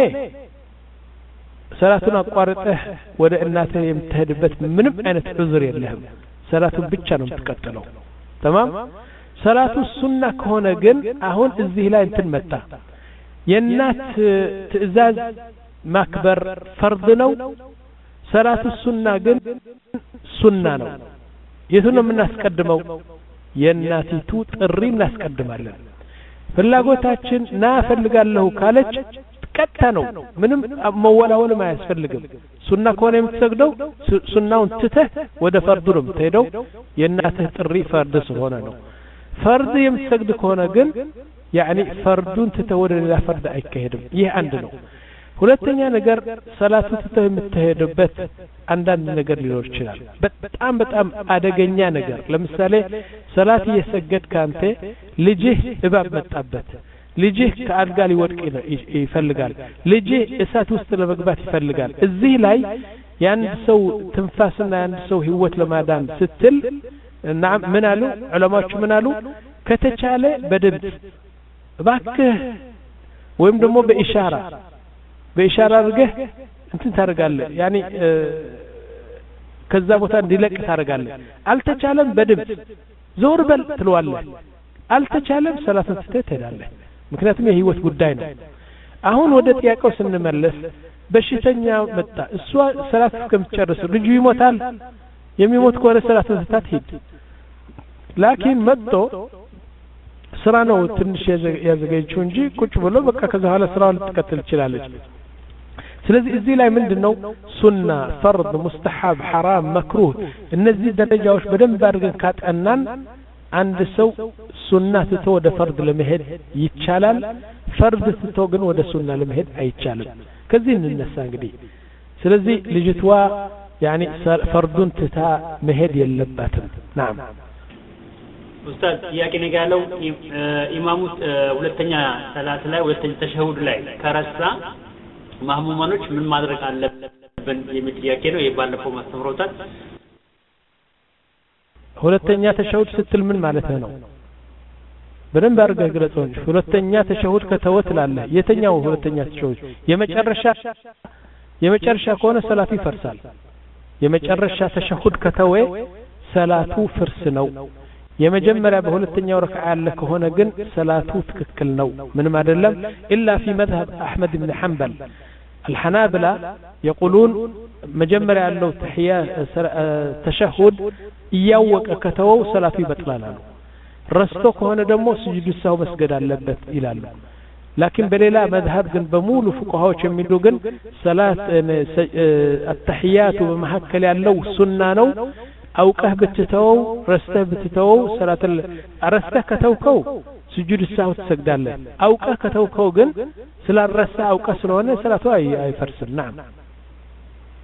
ሰላቱን አቋርጠህ ወደ እናትህ የምትሄድበት ምንም አይነት ዑዝር የለህም ሰላቱን ብቻ ነው የምትቀጥለው تمام ሰላቱ ሱና ከሆነ ግን አሁን እዚህ ላይ እንትን መጣ የእናት ትእዛዝ ማክበር ፈርድ ነው ሰላቱ ሱና ግን ሱና ነው የቱን ነው የምናስቀድመው የእናቲቱ ጥሪ እናስቀድማለን ፍላጎታችን ና ፈልጋለሁ ካለች ቀጥታ ነው ምንም መወላወል ማያስፈልግም ሱና ከሆነ የምትሰግደው ሱናውን ትተህ ወደ ፈርዱ ነው የምትሄደው የእናትህ ጥሪ ፈርድ ስለሆነ ነው ፈርድ የምትሰግድ ከሆነ ግን ያኒ ፈርዱን ትተህ ወደ ሌላ ፈርድ አይካሄድም ይህ አንድ ነው ሁለተኛ ነገር ሰላቱ ትተህ የምትሄድበት አንዳንድ ነገር ሊኖር ይችላል በጣም በጣም አደገኛ ነገር ለምሳሌ ሰላት እየሰገድክ አንተ ልጅህ እባብ መጣበት ልጅህ ከአልጋ ሊወድቅ ይፈልጋል ልጅህ እሳት ውስጥ ለመግባት ይፈልጋል እዚህ ላይ የአንድ ሰው ትንፋስና የአንድ ሰው ህይወት ለማዳን ስትል እና ምን አሉ ዑለማዎቹ ምን አሉ ከተቻለ በድምጽ እባክህ ወይም ደግሞ በኢሻራ በኢሻራ አድርገህ እንትን ታደርጋለህ ያኒ ከዛ ቦታ እንዲለቅ ታደርጋለህ አልተቻለም በድምጽ ዞር በል ትለዋለህ አልተቻለም ሰላትን ትተዳለህ ምክንያቱም የህይወት ጉዳይ ነው አሁን ወደ ጥያቄው ስንመለስ በሽተኛ መጣ እሷ ሰላት እስከምትጨርስ ልጁ ይሞታል የሚሞት ከሆነ ሰላትን ትተህ ላኪን መጥቶ ስራ ነው ትንሽ ያዘገየችው እንጂ ቁጭ ብሎ በቃ ከዛ ኋላ ስራውን ልትከተል ትችላለች ስለዚህ እዚህ ላይ ምንድነው ሱና ፈርድ ሙስተሐብ ሐራም መክሩህ እነዚህ ደረጃዎች በደንብ አድርገን ካጠናን አንድ ሰው ሱና ትቶ ወደ ፈርድ ለመሄድ ይቻላል ፈርድ ትቶ ግን ወደ ሱና ለመሄድ አይቻልም ከዚህ እንነሳ እንግዲህ ስለዚህ ልጅቷ ያኒ ፈርዱን ትታ መሄድ የለባትም ናም ኡስታዝ ጥያቄ ነው ያለው ኢማሙ ሁለተኛ ሰላት ላይ ሁለተኛ ተሸሁድ ላይ ከረሳ ማህሙማኖች ምን ማድረግ አለብን የሚል ጥያቄ ነው የባለፈው ማስተምሮታል ሁለተኛ ተሸሁድ ስትል ምን ማለት ነው በደንብ አድርገህ ግለጸው እንጂ ሁለተኛ ተሸሁድ ከተወትላለህ የተኛው ሁለተኛ ተሸሁድ የመጨረሻ የመጨረሻ ከሆነ ሰላቱ ይፈርሳል የመጨረሻ ተሸሁድ ከተወ ሰላቱ ፍርስ ነው የመጀመሪያ በሁለተኛው ረክዓ ያለ ከሆነ ግን ሰላቱ ትክክል ነው ምንም አይደለም ኢላ في مذهب احمد بن حنبل الحنابلة يقولون مجمرة ያለው ተህያ ተሸሁድ እያወቀ ከተወው ሰላቱ ይበጥላል ረስቶ ከሆነ ደግሞ ስጁድ ሰው መስገድ አለበት ይላሉ لكن በሌላ መዝሀብ ግን በሙሉ ፍقሃዎች የሚሉ ግን ሰላት التحيات በመሐከል ያለው ሱና ነው አውቀህ ብትተው ረስተህ ብትተው ሰላት ረስተህ ከተውከው ስጁድ ሰው ትሰግዳለህ አውቀህ ከተውከው ግን ስላልረሳ አውቀህ ስለሆነ ሰላቱ አይፈርስም ናም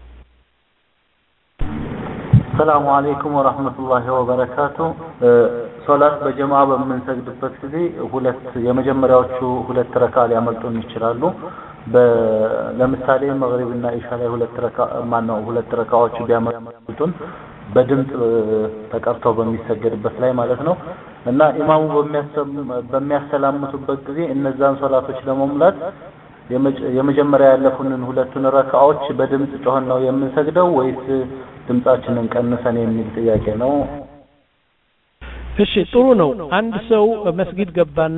السلام عليكم ورحمة الله وبركاته ሶላት በጀማ በምንሰግድበት ጊዜ ሁለት የመጀመሪያዎቹ ሁለት ረካ ሊያመልጡን ይችላሉ ለምሳሌ መግሪብና ኢሻ ላይ ሁለት ረካ ማነው ሁለት ረካዎች ቢያመልጡን በድምጽ ተቀርተው በሚሰገድበት ላይ ማለት ነው እና ኢማሙ በሚያሰላምቱበት ጊዜ እነዛን ሶላቶች ለመሙላት የመጀመሪያ ያለፉንን ሁለቱን ረካዎች በድምጽ ጮኸን ነው የምንሰግደው ወይስ ድምጻችንን ቀንሰን የሚል ጥያቄ ነው እሺ ጥሩ ነው አንድ ሰው መስጊድ ገባና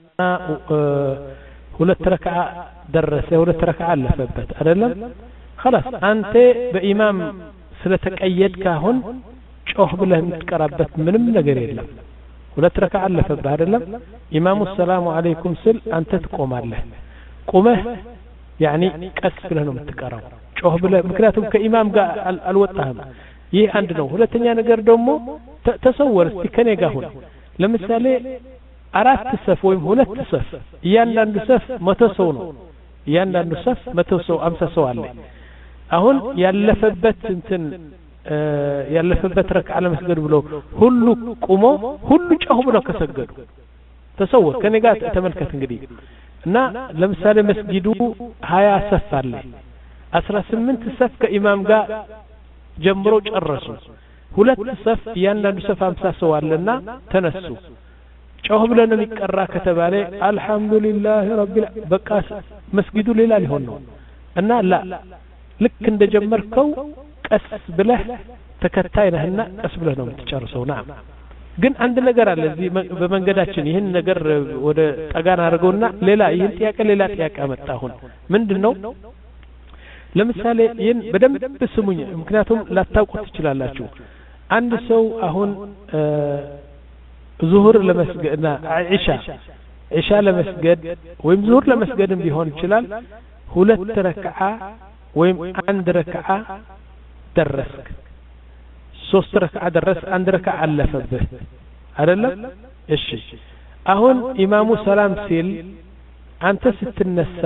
ሁለት ረካ ደረሰ ሁለት ረካ አለፈበት አይደለም خلاص አንተ በኢማም ስለተቀየድክ አሁን ጮህ ብለህ የምትቀራበት ምንም ነገር የለም ሁለት ረካ አለፈበት አይደለም ኢማሙ ሰላሙ አለይኩም ስል አንተ ትቆማለህ ቆመህ ያኒ ቀስ ብለህ ነው የምትቀራው ጮህ ብለህ ምክንያቱም ከኢማም ጋር አልወጣህም ይህ አንድ ነው ሁለተኛ ነገር ደግሞ ተሰወር እስቲ ከኔ ጋር ሁን ለምሳሌ አራት ሰፍ ወይም ሁለት ሰፍ እያንዳንዱ ሰፍ መቶ ሰው ነው እያንዳንዱ ሰፍ መቶ ሰው አምሳ ሰው አለ አሁን ያለፈበት እንትን ያለፈበት ረካ ለመስገድ ብሎ ሁሉ ቆሞ ሁሉ ጮህ ብሎ ከሰገዱ ተሰወር ከኔ ጋር ተመልከት እንግዲህ እና ለምሳሌ መስጊዱ ሀያ ሰፍ አለ አስራ ስምንት ሰፍ ከኢማም ጋር ጀምሮ ጨረሱ ሁለት ሰፍ እያንዳንዱ ሰፍ አምሳ ሰው አለና ተነሱ ጮህ ብለን የሚቀራ ከተባለ አልহামዱሊላህ ረቢል በቃ መስጊዱ ሌላ ሊሆን ነው እና ላ ልክ እንደጀመርከው ቀስ ብለህ ተከታይ ነህና ቀስ ብለህ ነው የምትጨርሰው ና ግን አንድ ነገር አለ እዚህ በመንገዳችን ይሄን ነገር ወደ ጠጋና አድርገውና ሌላ ይሄን ጥያቄ ሌላ ጥያቄ አመጣሁን ምንድነው ለምሳሌ ይሄን በደንብ ስሙኝ ምክንያቱም ላታውቁት ትችላላችሁ አንድ ሰው አሁን ዙሁር ለመስገድና ኢሻ ኢሻ ለመስገድ ወይም ዙሁር ለመስገድም ቢሆን ይችላል ሁለት ረክዓ ወይም አንድ ረክዓ ደረስክ ሶስት ረክዓ ደረስ አንድ ረክዓ አለፈብህ አይደለም እሺ አሁን ኢማሙ ሰላም ሲል አንተ ስትነሳ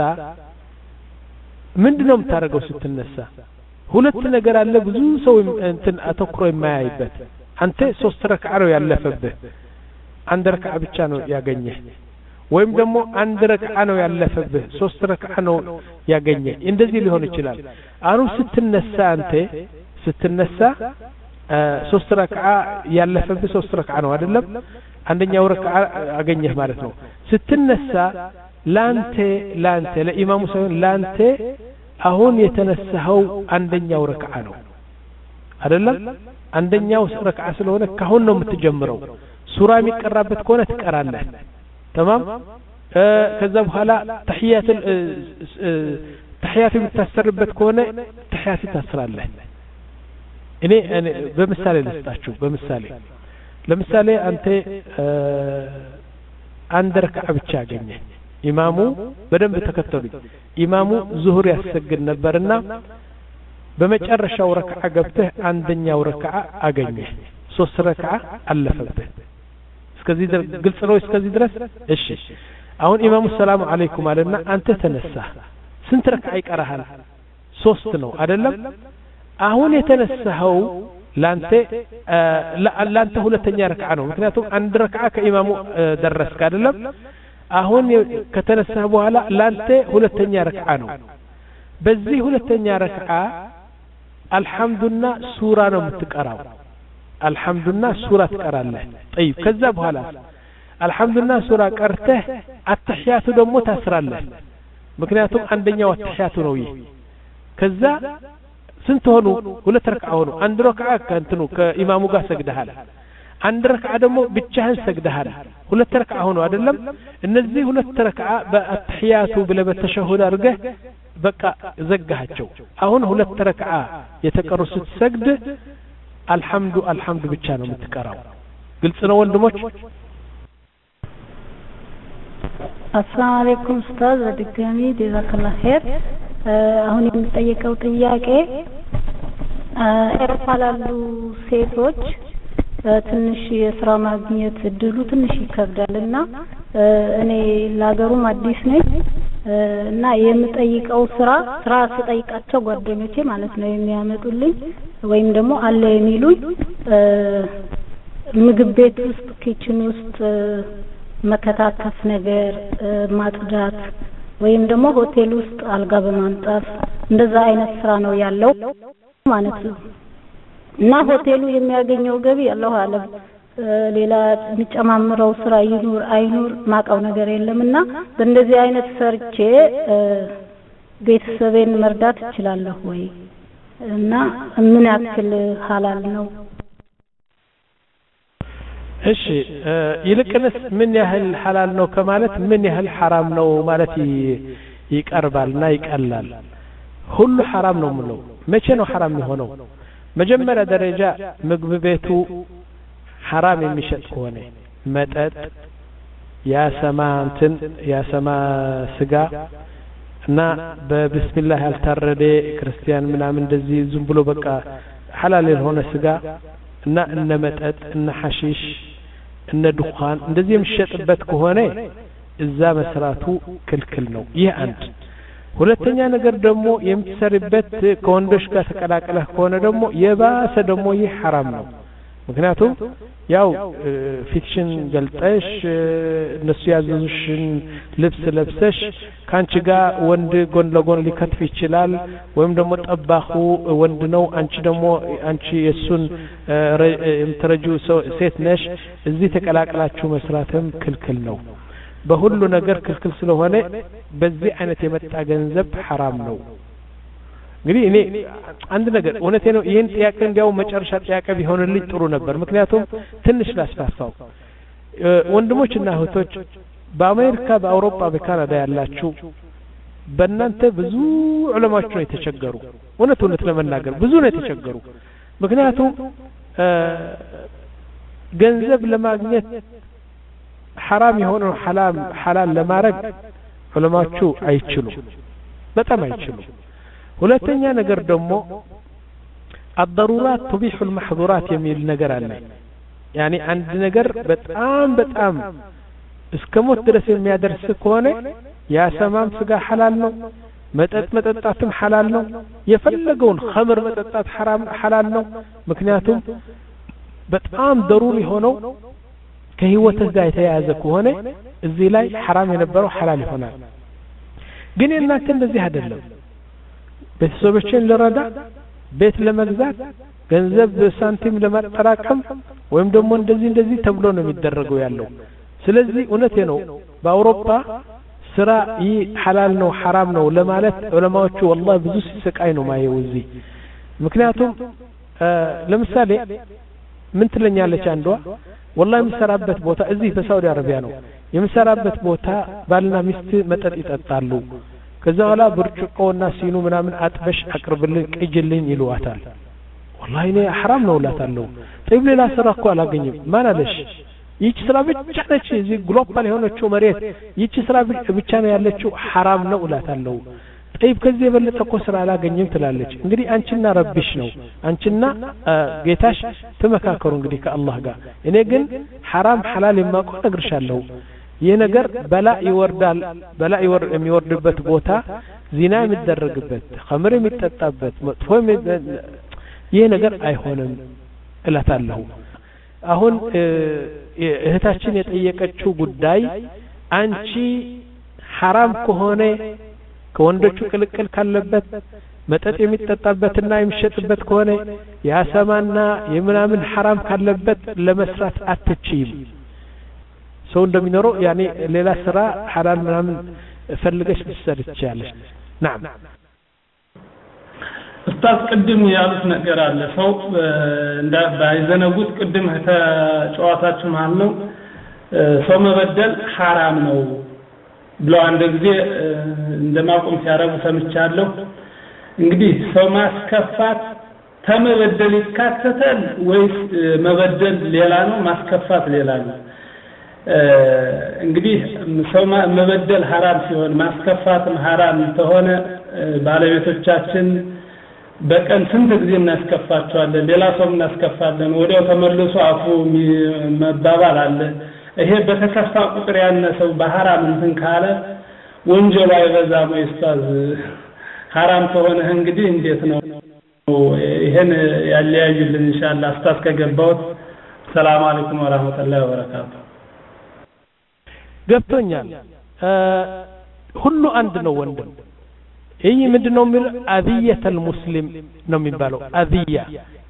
ምንድነው የምታደርገው ስትነሳ ሁለት ነገር አለ ብዙ ሰው እንትን አተኩሮ የማያይበት አንተ ሶስት ረክዓ ነው ያለፈብህ አንድ ረክዓ ብቻ ነው ያገኘህ ወይም ደግሞ አንድ ረክዓ ነው ያለፈብህ ሶስት ረክዓ ነው ያገኘህ እንደዚህ ሊሆን ይችላል አሁን ስትነሳ አንተ ስትነሳ ሶስት ረክዓ ያለፈብህ ሶስት ረክዓ ነው አይደለም አንደኛው ረክዓ አገኘህ ማለት ነው ስትነሳ ላንተ ላንተ ለኢማሙ ሰውን ላንተ አሁን የተነሳው አንደኛው ረክዓ ነው አይደለም አንደኛው ረክዓ ስለሆነ ካሁን ነው የምትጀምረው ሱራ የሚቀራበት ከሆነ ትቀራለህ تمام ከዛ በኋላ ተህያት ተህያት የምታሰርበት ከሆነ ተህያት ታስራለህ እኔ በምሳሌ ልስጣችሁ በምሳሌ ለምሳሌ አንተ አንድ ረክዓ ብቻ አገኘህ ኢማሙ በደንብ ተከተሉኝ ኢማሙ ዙሁር ያሰግድ ነበርና በመጨረሻው ረክዓ ገብተህ አንደኛው ረክዓ አገኘህ ሶስት ረክዓ አለፈብህ እስከዚህ ግልጽ ነው እስከዚህ ድረስ እሺ አሁን ኢማሙ ሰላም አለይኩም አለና አንተ ተነሳ ስንት ረክዓ ይቀራሃል ሶስት ነው አይደለም አሁን የተነሳው ላንተ ላንተ ሁለተኛ ረክዓ ነው ምክንያቱም አንድ ረክዓ ከኢማሙ ደረስክ አይደለም አሁን ከተነሳ በኋላ ላንተ ሁለተኛ ረክዓ ነው በዚህ ሁለተኛ ረክዓ አልহামዱሊላህ ሱራ ነው የምትቀራው አልহামዱሊላህ ሱራ ትቀራለህ طيب ከዛ በኋላ አልহামዱሊላህ ሱራ ቀርተህ አተህያቱ ደግሞ ታስራለህ ምክንያቱም አንደኛው አተህያቱ ነው ይሄ ከዛ ስንት ሆኑ ሁለት ረክዓ ሆኑ አንድ ረክዓ ከእንትኑ ከኢማሙ ጋር ሰግደሃል አንድ ረክዓ ደግሞ ብቻህን ሰግደሃል ሁለት ረክዓ ሆኑ አይደለም እነዚህ ሁለት ረክዓ በአተህያቱ ብለ በተሸሁድ አድርገህ በቃ ዘጋሃቸው አሁን ሁለት ረክዓ የተቀሩ ስትሰግድ አልহামዱ አልহামዱ ብቻ ነው የምትቀራው ግልጽ ነው ወንድሞች አሰላሙ አለይኩም ኡስታዝ በድጋሚ ጀዛከላህ ኸይር አሁን የምጠየቀው ጥያቄ ኤርፋ ላሉ ሴቶች ትንሽ የስራ ማግኘት እድሉ ትንሽ ይከብዳልና እኔ ለሀገሩም አዲስ ነኝ እና የምጠይቀው ስራ ስራ ስጠይቃቸው ጓደኞቼ ማለት ነው የሚያመጡልኝ ወይም ደግሞ አለ የሚሉኝ ምግብ ቤት ውስጥ ኪችን ውስጥ መከታተፍ ነገር ማጥዳት ወይም ደግሞ ሆቴል ውስጥ አልጋ በማንጠፍ እንደዛ አይነት ስራ ነው ያለው ማለት ነው። እና ሆቴሉ የሚያገኘው ገቢ አላሁ አለም ሌላ የሚጨማምረው ስራ ይኑር አይኑር ማቀው ነገር የለምና በእንደዚህ አይነት ሰርቼ ቤተሰቤን መርዳት እችላለሁ ወይ እና ምን ያክል ሐላል ነው? እሺ ይልቅንስ ምን ያህል ሐላል ነው ከማለት ምን ያህል حرام ነው ማለት ይቀርባልና ይቀላል። ሁሉ حرام ነው ምለው መቼ ነው حرام የሆነው? መጀመሪያ ደረጃ ምግብ ቤቱ حرام የሚሸጥ ከሆነ መጠጥ ያሰማ እንትን ያሰማ ስጋ እና በብስሚላህ ያልታረደ ክርስቲያን ምናምን እንደዚህ ዝም ብሎ በቃ حلال የሆነ ስጋ እና እነ መጠጥ እነ ሐሺሽ እነ ዱኻን እንደዚህ የሚሸጥበት ከሆነ እዛ መስራቱ ክልክል ነው። ይህ አንድ። ሁለተኛ ነገር ደግሞ የምትሰርበት ከወንዶች ጋር ተቀላቅለህ ከሆነ ደግሞ የባሰ ደግሞ ይህ حرام ነው። ምክንያቱም ያው ፊክሽን ገልጠሽ እነሱ ያዘዙሽን ልብስ ለብሰሽ ካንቺ ጋር ወንድ ጎን ለጎን ሊከትፍ ይችላል። ወይም ደግሞ ጠባኹ ወንድ ነው አንቺ ደግሞ አንቺ የሱን የምትረጂው ሴት ነሽ። እዚህ ተቀላቅላችሁ መስራትም ክልክል ነው። በሁሉ ነገር ክልክል ስለሆነ በዚህ አይነት የመጣ ገንዘብ حرام ነው። እንግዲህ እኔ አንድ ነገር እውነቴ ነው ይሄን ጥያቄ እንዲያው መጨረሻ ጥያቄ ቢሆንልኝ ጥሩ ነበር። ምክንያቱም ትንሽ ላስፋፋው ወንድሞችና እህቶች በአሜሪካ በአውሮፓ በካናዳ ያላችሁ በእናንተ ብዙ ዑለማዎች ነው የተቸገሩ። እውነት እውነት ለመናገር ብዙ ነው የተቸገሩ። ምክንያቱም ገንዘብ ለማግኘት حرام የሆነው حلال حلال ለማድረግ ዑለማዎቹ አይችሉም፣ በጣም አይችሉም። ሁለተኛ ነገር ደግሞ الضرورات تبيح المحظورات የሚል ነገር አለ። ያኒ አንድ ነገር በጣም በጣም እስከሞት ድረስ የሚያደርስ ከሆነ ያሰማም ስጋ حلال ነው፣ መጠጥ መጠጣትም حلال ነው፣ የፈለገውን ኸምር መጠጣት حرام حلال ነው። ምክንያቱም በጣም ضروري ሆነው ከህይወት ጋር የተያያዘ ከሆነ እዚህ ላይ حرام የነበረው حلال ይሆናል። ግን እናንተ እንደዚህ አይደለም። ቤተሰቦችን ለረዳ ቤት ለመግዛት ገንዘብ ሳንቲም ለማጠራቀም ወይም ደግሞ እንደዚህ እንደዚህ ተብሎ ነው የሚደረገው ያለው። ስለዚህ እውነቴ ነው በአውሮፓ ስራ ይህ حلال ነው حرام ነው ለማለት ዑለማዎቹ والله ብዙ ሲሰቃይ ነው ማየው እዚህ። ምክንያቱም ለምሳሌ ምን ትለኛለች አንዷ والله የምሰራበት ቦታ እዚህ በሳውዲ አረቢያ ነው የምሰራበት ቦታ ባልና ሚስት መጠጥ ይጠጣሉ። ከዛ በኋላ ብርጭቆና ሲኑ ምናምን አጥበሽ አቅርብልኝ ቅጅልኝ ይሉዋታል። والله እኔ حرام ነው እላታለሁ። طيب ሌላ ስራ እኮ አላገኝም። ማን አለሽ? ይህች ስራ ብቻ ነች እዚህ ግሎባል የሆነችው መሬት ይህች ስራ ብቻ ነው ያለችው حرام ነው እላታለሁ። طيب ከዚህ የበለጠ እኮ ስራ አላገኝም ትላለች። እንግዲህ አንቺና ረብሽ ነው አንቺና ጌታሽ ተመካከሩ እንግዲህ ከአላህ ጋር። እኔ ግን حرام حلال የማውቀው እነግርሻለሁ። ይህ ነገር በላ ይወርዳል በላ የሚወርድበት ቦታ ዚና የሚደረግበት ኸምር የሚጠጣበት መጥፎ ይህ ነገር አይሆንም እላታለሁ። አሁን እህታችን የጠየቀችው ጉዳይ አንቺ حرام ከሆነ ከወንዶቹ ቅልቅል ካለበት መጠጥ የሚጠጣበትና የሚሸጥበት ከሆነ ያሰማና የምናምን حرام ካለበት ለመስራት አትችይም። ሰው እንደሚኖረው ያኔ ሌላ ስራ حلال ምናምን ፈልገሽ ልትሰሪ ትችያለሽ። نعم ኡስታዝ ቅድም ያሉት ነገር አለ ሰው እንዳይዘነጉት ቅድም ተጨዋታችሁ ማለት ነው ሰው መበደል حرام ነው ብለው አንድ ጊዜ እንደማቆም ሲያረጉ ሰምቻለሁ። እንግዲህ ሰው ማስከፋት ተመበደል ይካተታል ወይስ መበደል ሌላ ነው ማስከፋት ሌላ ነው? እንግዲህ ሰው መበደል حرام ሲሆን ማስከፋትም حرام ተሆነ ባለቤቶቻችን በቀን ስንት ጊዜ እናስከፋቸዋለን? ሌላ ሰው እናስከፋለን ወዲያው ተመልሶ አፉ መባባል አለ። ይሄ በተከፋ ቁጥር ያነሰው በሐራም እንትን ካለ ወንጀል አይበዛም ወይ ኡስታዝ? حرام ከሆነ እንግዲህ እንዴት ነው ይሄን ያለያዩልን ኢንሻአላህ አስታስ ከገባውት ሰላም አለይኩም ወራህመቱላሂ ወበረካቱ ገብቶኛል ሁሉ አንድ ነው ወንድም ይህ ምንድነው የሚል አዚየተል ሙስሊም ነው የሚባለው አዚያ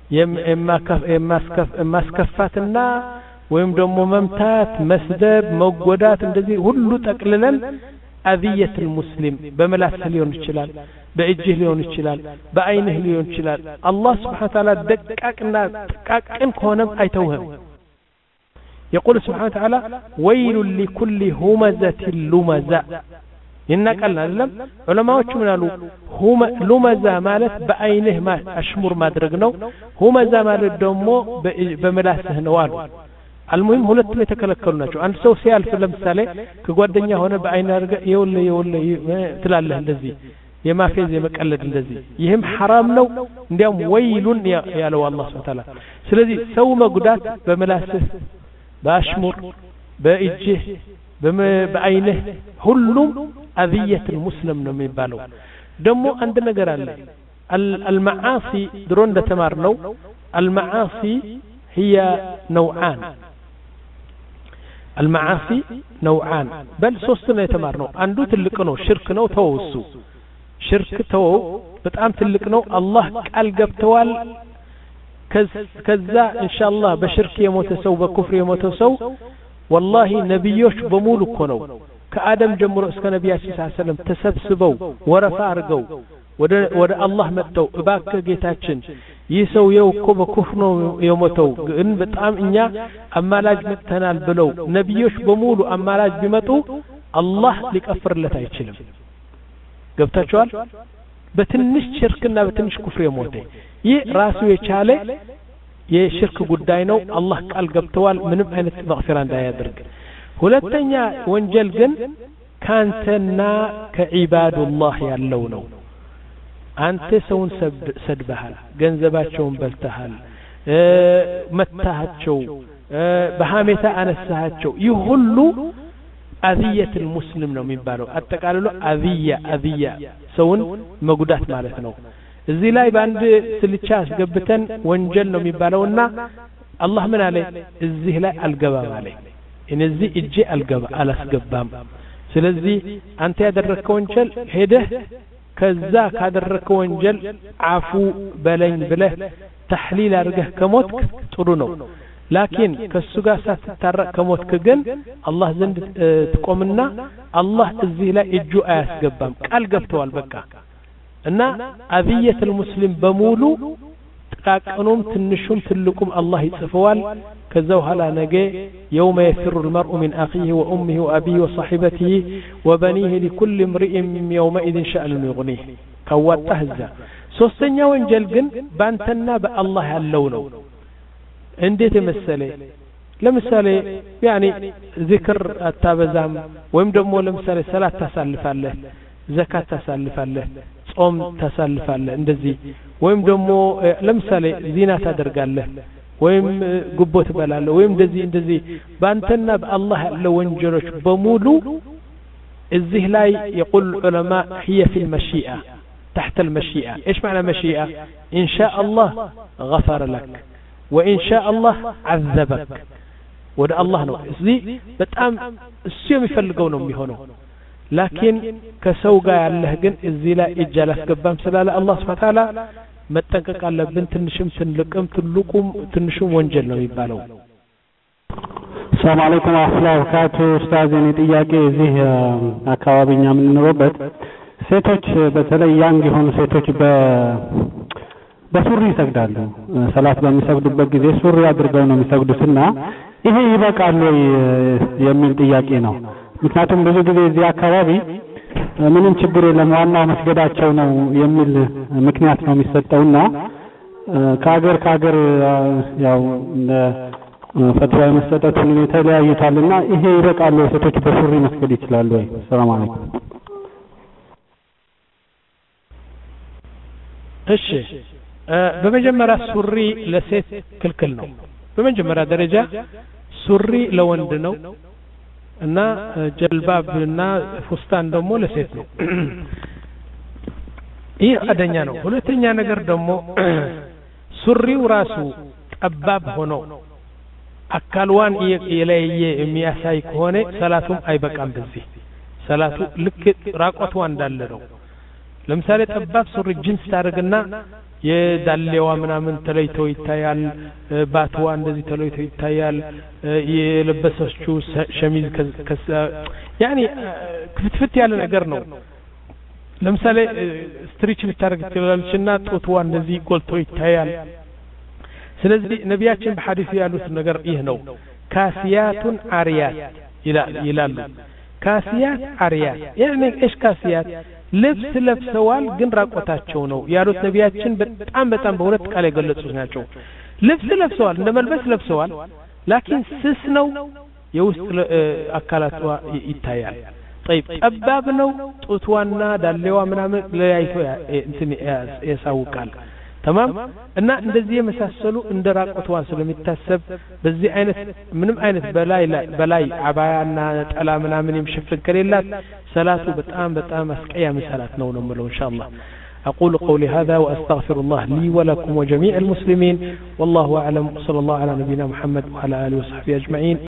የማስከፋትና ወይም ደግሞ መምታት መስደብ መጎዳት እንደዚህ ሁሉ ጠቅልለን አዚየተል ሙስሊም በመላስህ ሊሆን ይችላል በእጅህ ሊሆን ይችላል በአይንህ ሊሆን ይችላል አላህ Subhanahu Wa Ta'ala ደቃቅና ጥቃቅን ከሆነ አይተውህም يقول سبحانه وتعالى ويل لكل همزة لمزة ይናቀል አይደለም ዑለማዎቹ ምን አሉ ሁመ ሉመዛ ማለት በአይንህ አሽሙር ማድረግ ነው ሁመዛ ማለት ደግሞ በመላስህ ነው አሉ አልሙሂም ሁለቱም የተከለከሉ ናቸው አንድ ሰው ሲያልፍ ለምሳሌ ከጓደኛ ሆነ በአይን አድርገ ይወለ ይወለ ትላለህ እንደዚህ የማፌዝ የመቀለድ እንደዚህ ይህም حرام ነው እንዲያውም ወይሉን ያለው አላህ Subhanahu Wa Ta'ala ስለዚህ ሰው መጉዳት በመላስህ በአሽሙር በእጅህ በአይንህ ሁሉም አዚየት ሙስሊም ነው የሚባለው ደግሞ አንድ ነገር አለ المعاصي ድሮ እንደተማርነው المعاصي هي نوعان المعاصي نوعان بل ሶስት ነው የተማርነው አንዱ ትልቅ ነው ሽርክ ነው ተወሱ ሽርክ ተው በጣም ትልቅ ነው አላህ ቃል ገብተዋል ከዛ ኢንሻአላህ በሽርክ የሞተ ሰው በኩፍር የሞተ ሰው والله ነብዮች በሙሉ እኮ ነው ከአደም ጀምሮ እስከ ነብያችን ሰለላሁ ዐለይሂ ወሰለም ተሰብስበው ወረፋ አርገው ወደ ወደ አላህ መጥተው እባከ ጌታችን ይህ ሰው የው እኮ በኩፍር ነው የሞተው ግን በጣም እኛ አማላጅ መጥተናል ብለው ነብዮች በሙሉ አማላጅ ቢመጡ አላህ ሊቀፍርለት አይችልም ገብታችኋል በትንሽ ሽርክና በትንሽ ኩፍር የሞተ ይህ ራሱ የቻለ የሽርክ ጉዳይ ነው አላህ ቃል ገብተዋል ምንም አይነት መግፊራ እንዳያደርግ ሁለተኛ ወንጀል ግን ካንተና ከዒባዱላህ ያለው ነው አንተ ሰውን ሰድበሃል ገንዘባቸውን በልተሃል መታሃቸው በሐሜታ አነሳሃቸው ይህ ሁሉ አዚየት ሙስሊም ነው የሚባለው አጠቃልሎ አዚያ አዚያ ሰውን መጉዳት ማለት ነው እዚህ ላይ በአንድ ስልቻ አስገብተን ወንጀል ነው የሚባለውና አላህ ምን አለ እዚህ ላይ አልገባም አለ እነዚህ እጄ አልገባ አላስገባም ስለዚህ አንተ ያደረከው ወንጀል ሄደህ ከዛ ካደረከው ወንጀል አፉ በለኝ ብለህ ተህሊል አድርገህ ከሞት ጥሩ ነው ላኪን ከሱ ጋር ሳትታረቅ ከሞትክ ግን አላህ ዘንድ ትቆምና አላህ እዚህ ላይ እጁ አያስገባም ቃል ገብተዋል በቃ እና አዚየት ሙስሊም በሙሉ ጥቃቅኑም ትንሹም ትልቁም አላህ ይጽፈዋል ከዛው ኋላ ነገ يوم يفر المرء من اخيه وامه وابيه وصاحبته وبنيه لكل امرئ يومئذ شأن يغنيه ከዋጣህ እዛ ሶስተኛ ወንጀል ግን ባንተና በአላህ ያለው ነው እንዴት መሰለ ለምሳሌ ያኒ ዚክር አታበዛም ወይም ደግሞ ለምሳሌ ሰላት ታሳልፋለህ ዘካት ታሳልፋለህ ጾም ታሳልፋለህ እንደዚህ ወይም ደግሞ ለምሳሌ ዚና ታደርጋለህ ወይም ጉቦ ትበላለህ ወይም እንደዚህ እንደዚህ ባንተና በአላህ ያለው ወንጀሎች በሙሉ እዚህ ላይ يقول العلماء هي في المشيئة تحت المشيئة ايش معنى مشيئة ان شاء الله غفر لك وان شاء الله عذبك ወደ አላህ ነው እዚህ በጣም እሱ የሚፈልገው ነው የሚሆነው ላኪን ከሰው ጋር ያለህ ግን እዚህ ላይ እጅ አላስገባም ስላለ አላህ Subhanahu Wa Ta'ala መጠንቀቅ አለብን ትንሽም ትልቅም ትልቁም ትንሹም ወንጀል ነው የሚባለው ሰላም አለይኩም ወራህመቱላሂ ወበረካቱ ኡስታዝ እኔ ጥያቄ እዚህ አካባቢኛ የምንኖርበት ሴቶች በተለይ ያንግ የሆኑ ሴቶች በ በሱሪ ይሰግዳሉ ሰላት በሚሰግዱበት ጊዜ ሱሪ አድርገው ነው የሚሰግዱትና ይሄ ይበቃል ወይ የሚል ጥያቄ ነው ምክንያቱም ብዙ ጊዜ እዚህ አካባቢ ምንም ችግር የለም ዋናው መስገዳቸው ነው የሚል ምክንያት ነው የሚሰጠውና ከሀገር ከሀገር ያው ፈትዋ መስጠቱ የተለያዩታልና ይሄ ይበቃል ወይ ሴቶች በሱሪ መስገድ ይችላሉ ወይ ሰላም አለይኩም እሺ በመጀመሪያ ሱሪ ለሴት ክልክል ነው በመጀመሪያ ደረጃ ሱሪ ለወንድ ነው እና ጀልባብና ፉስታን ደግሞ ለሴት ነው ይህ አደኛ ነው ሁለተኛ ነገር ደግሞ ሱሪው ራሱ ጠባብ ሆኖ አካልዋን የለየ የሚያሳይ ከሆነ ሰላቱም አይበቃም በዚህ ሰላቱ ልክ ራቆቷ እንዳለ ነው ለምሳሌ ጠባብ ሱሪ ጂንስ ታደርግና የዳሌዋ ምናምን ተለይቶ ይታያል ባትዋ እንደዚህ ተለይቶ ይታያል የለበሰችው ሸሚዝ ከዛ ያኒ ክትፍት ያለ ነገር ነው ለምሳሌ ስትሪች ልታደርግ ትችላለችና ጡትዋ እንደዚህ ጎልቶ ይታያል ስለዚህ ነቢያችን በሐዲስ ያሉት ነገር ይህ ነው ካሲያቱን አሪያት ይላሉ ካሲያት አሪያት ያኒ ايش ካሲያት ልብስ ለብሰዋል ግን ራቆታቸው ነው ያሉት ነቢያችን በጣም በጣም በሁለት ቃል የገለጹት ናቸው ልብስ ለብሰዋል እንደመልበስ ለብሰዋል ላኪን ስስ ነው የውስጥ አካላቷ ይታያል طيب ጠባብ ነው ጡትዋና ዳሌዋ ምናምን ለያይቶ እንትን ያሳውቃል تمام እና እንደዚህ የመሳሰሉ እንደ ራቆቷ ስለሚታሰብ በዚህ አይነት ምንም አይነት በላይ በላይ አባያና ጠላ ምናምን የሚሸፍን ከሌላት ሰላቱ በጣም በጣም አስቀያሚ ሰላት ነው ነው ማለት ኢንሻአላህ أقول قولي هذا وأستغفر الله لي ولكم وجميع المسلمين والله أعلم صلى الله على نبينا محمد وعلى آله وصحبه أجمعين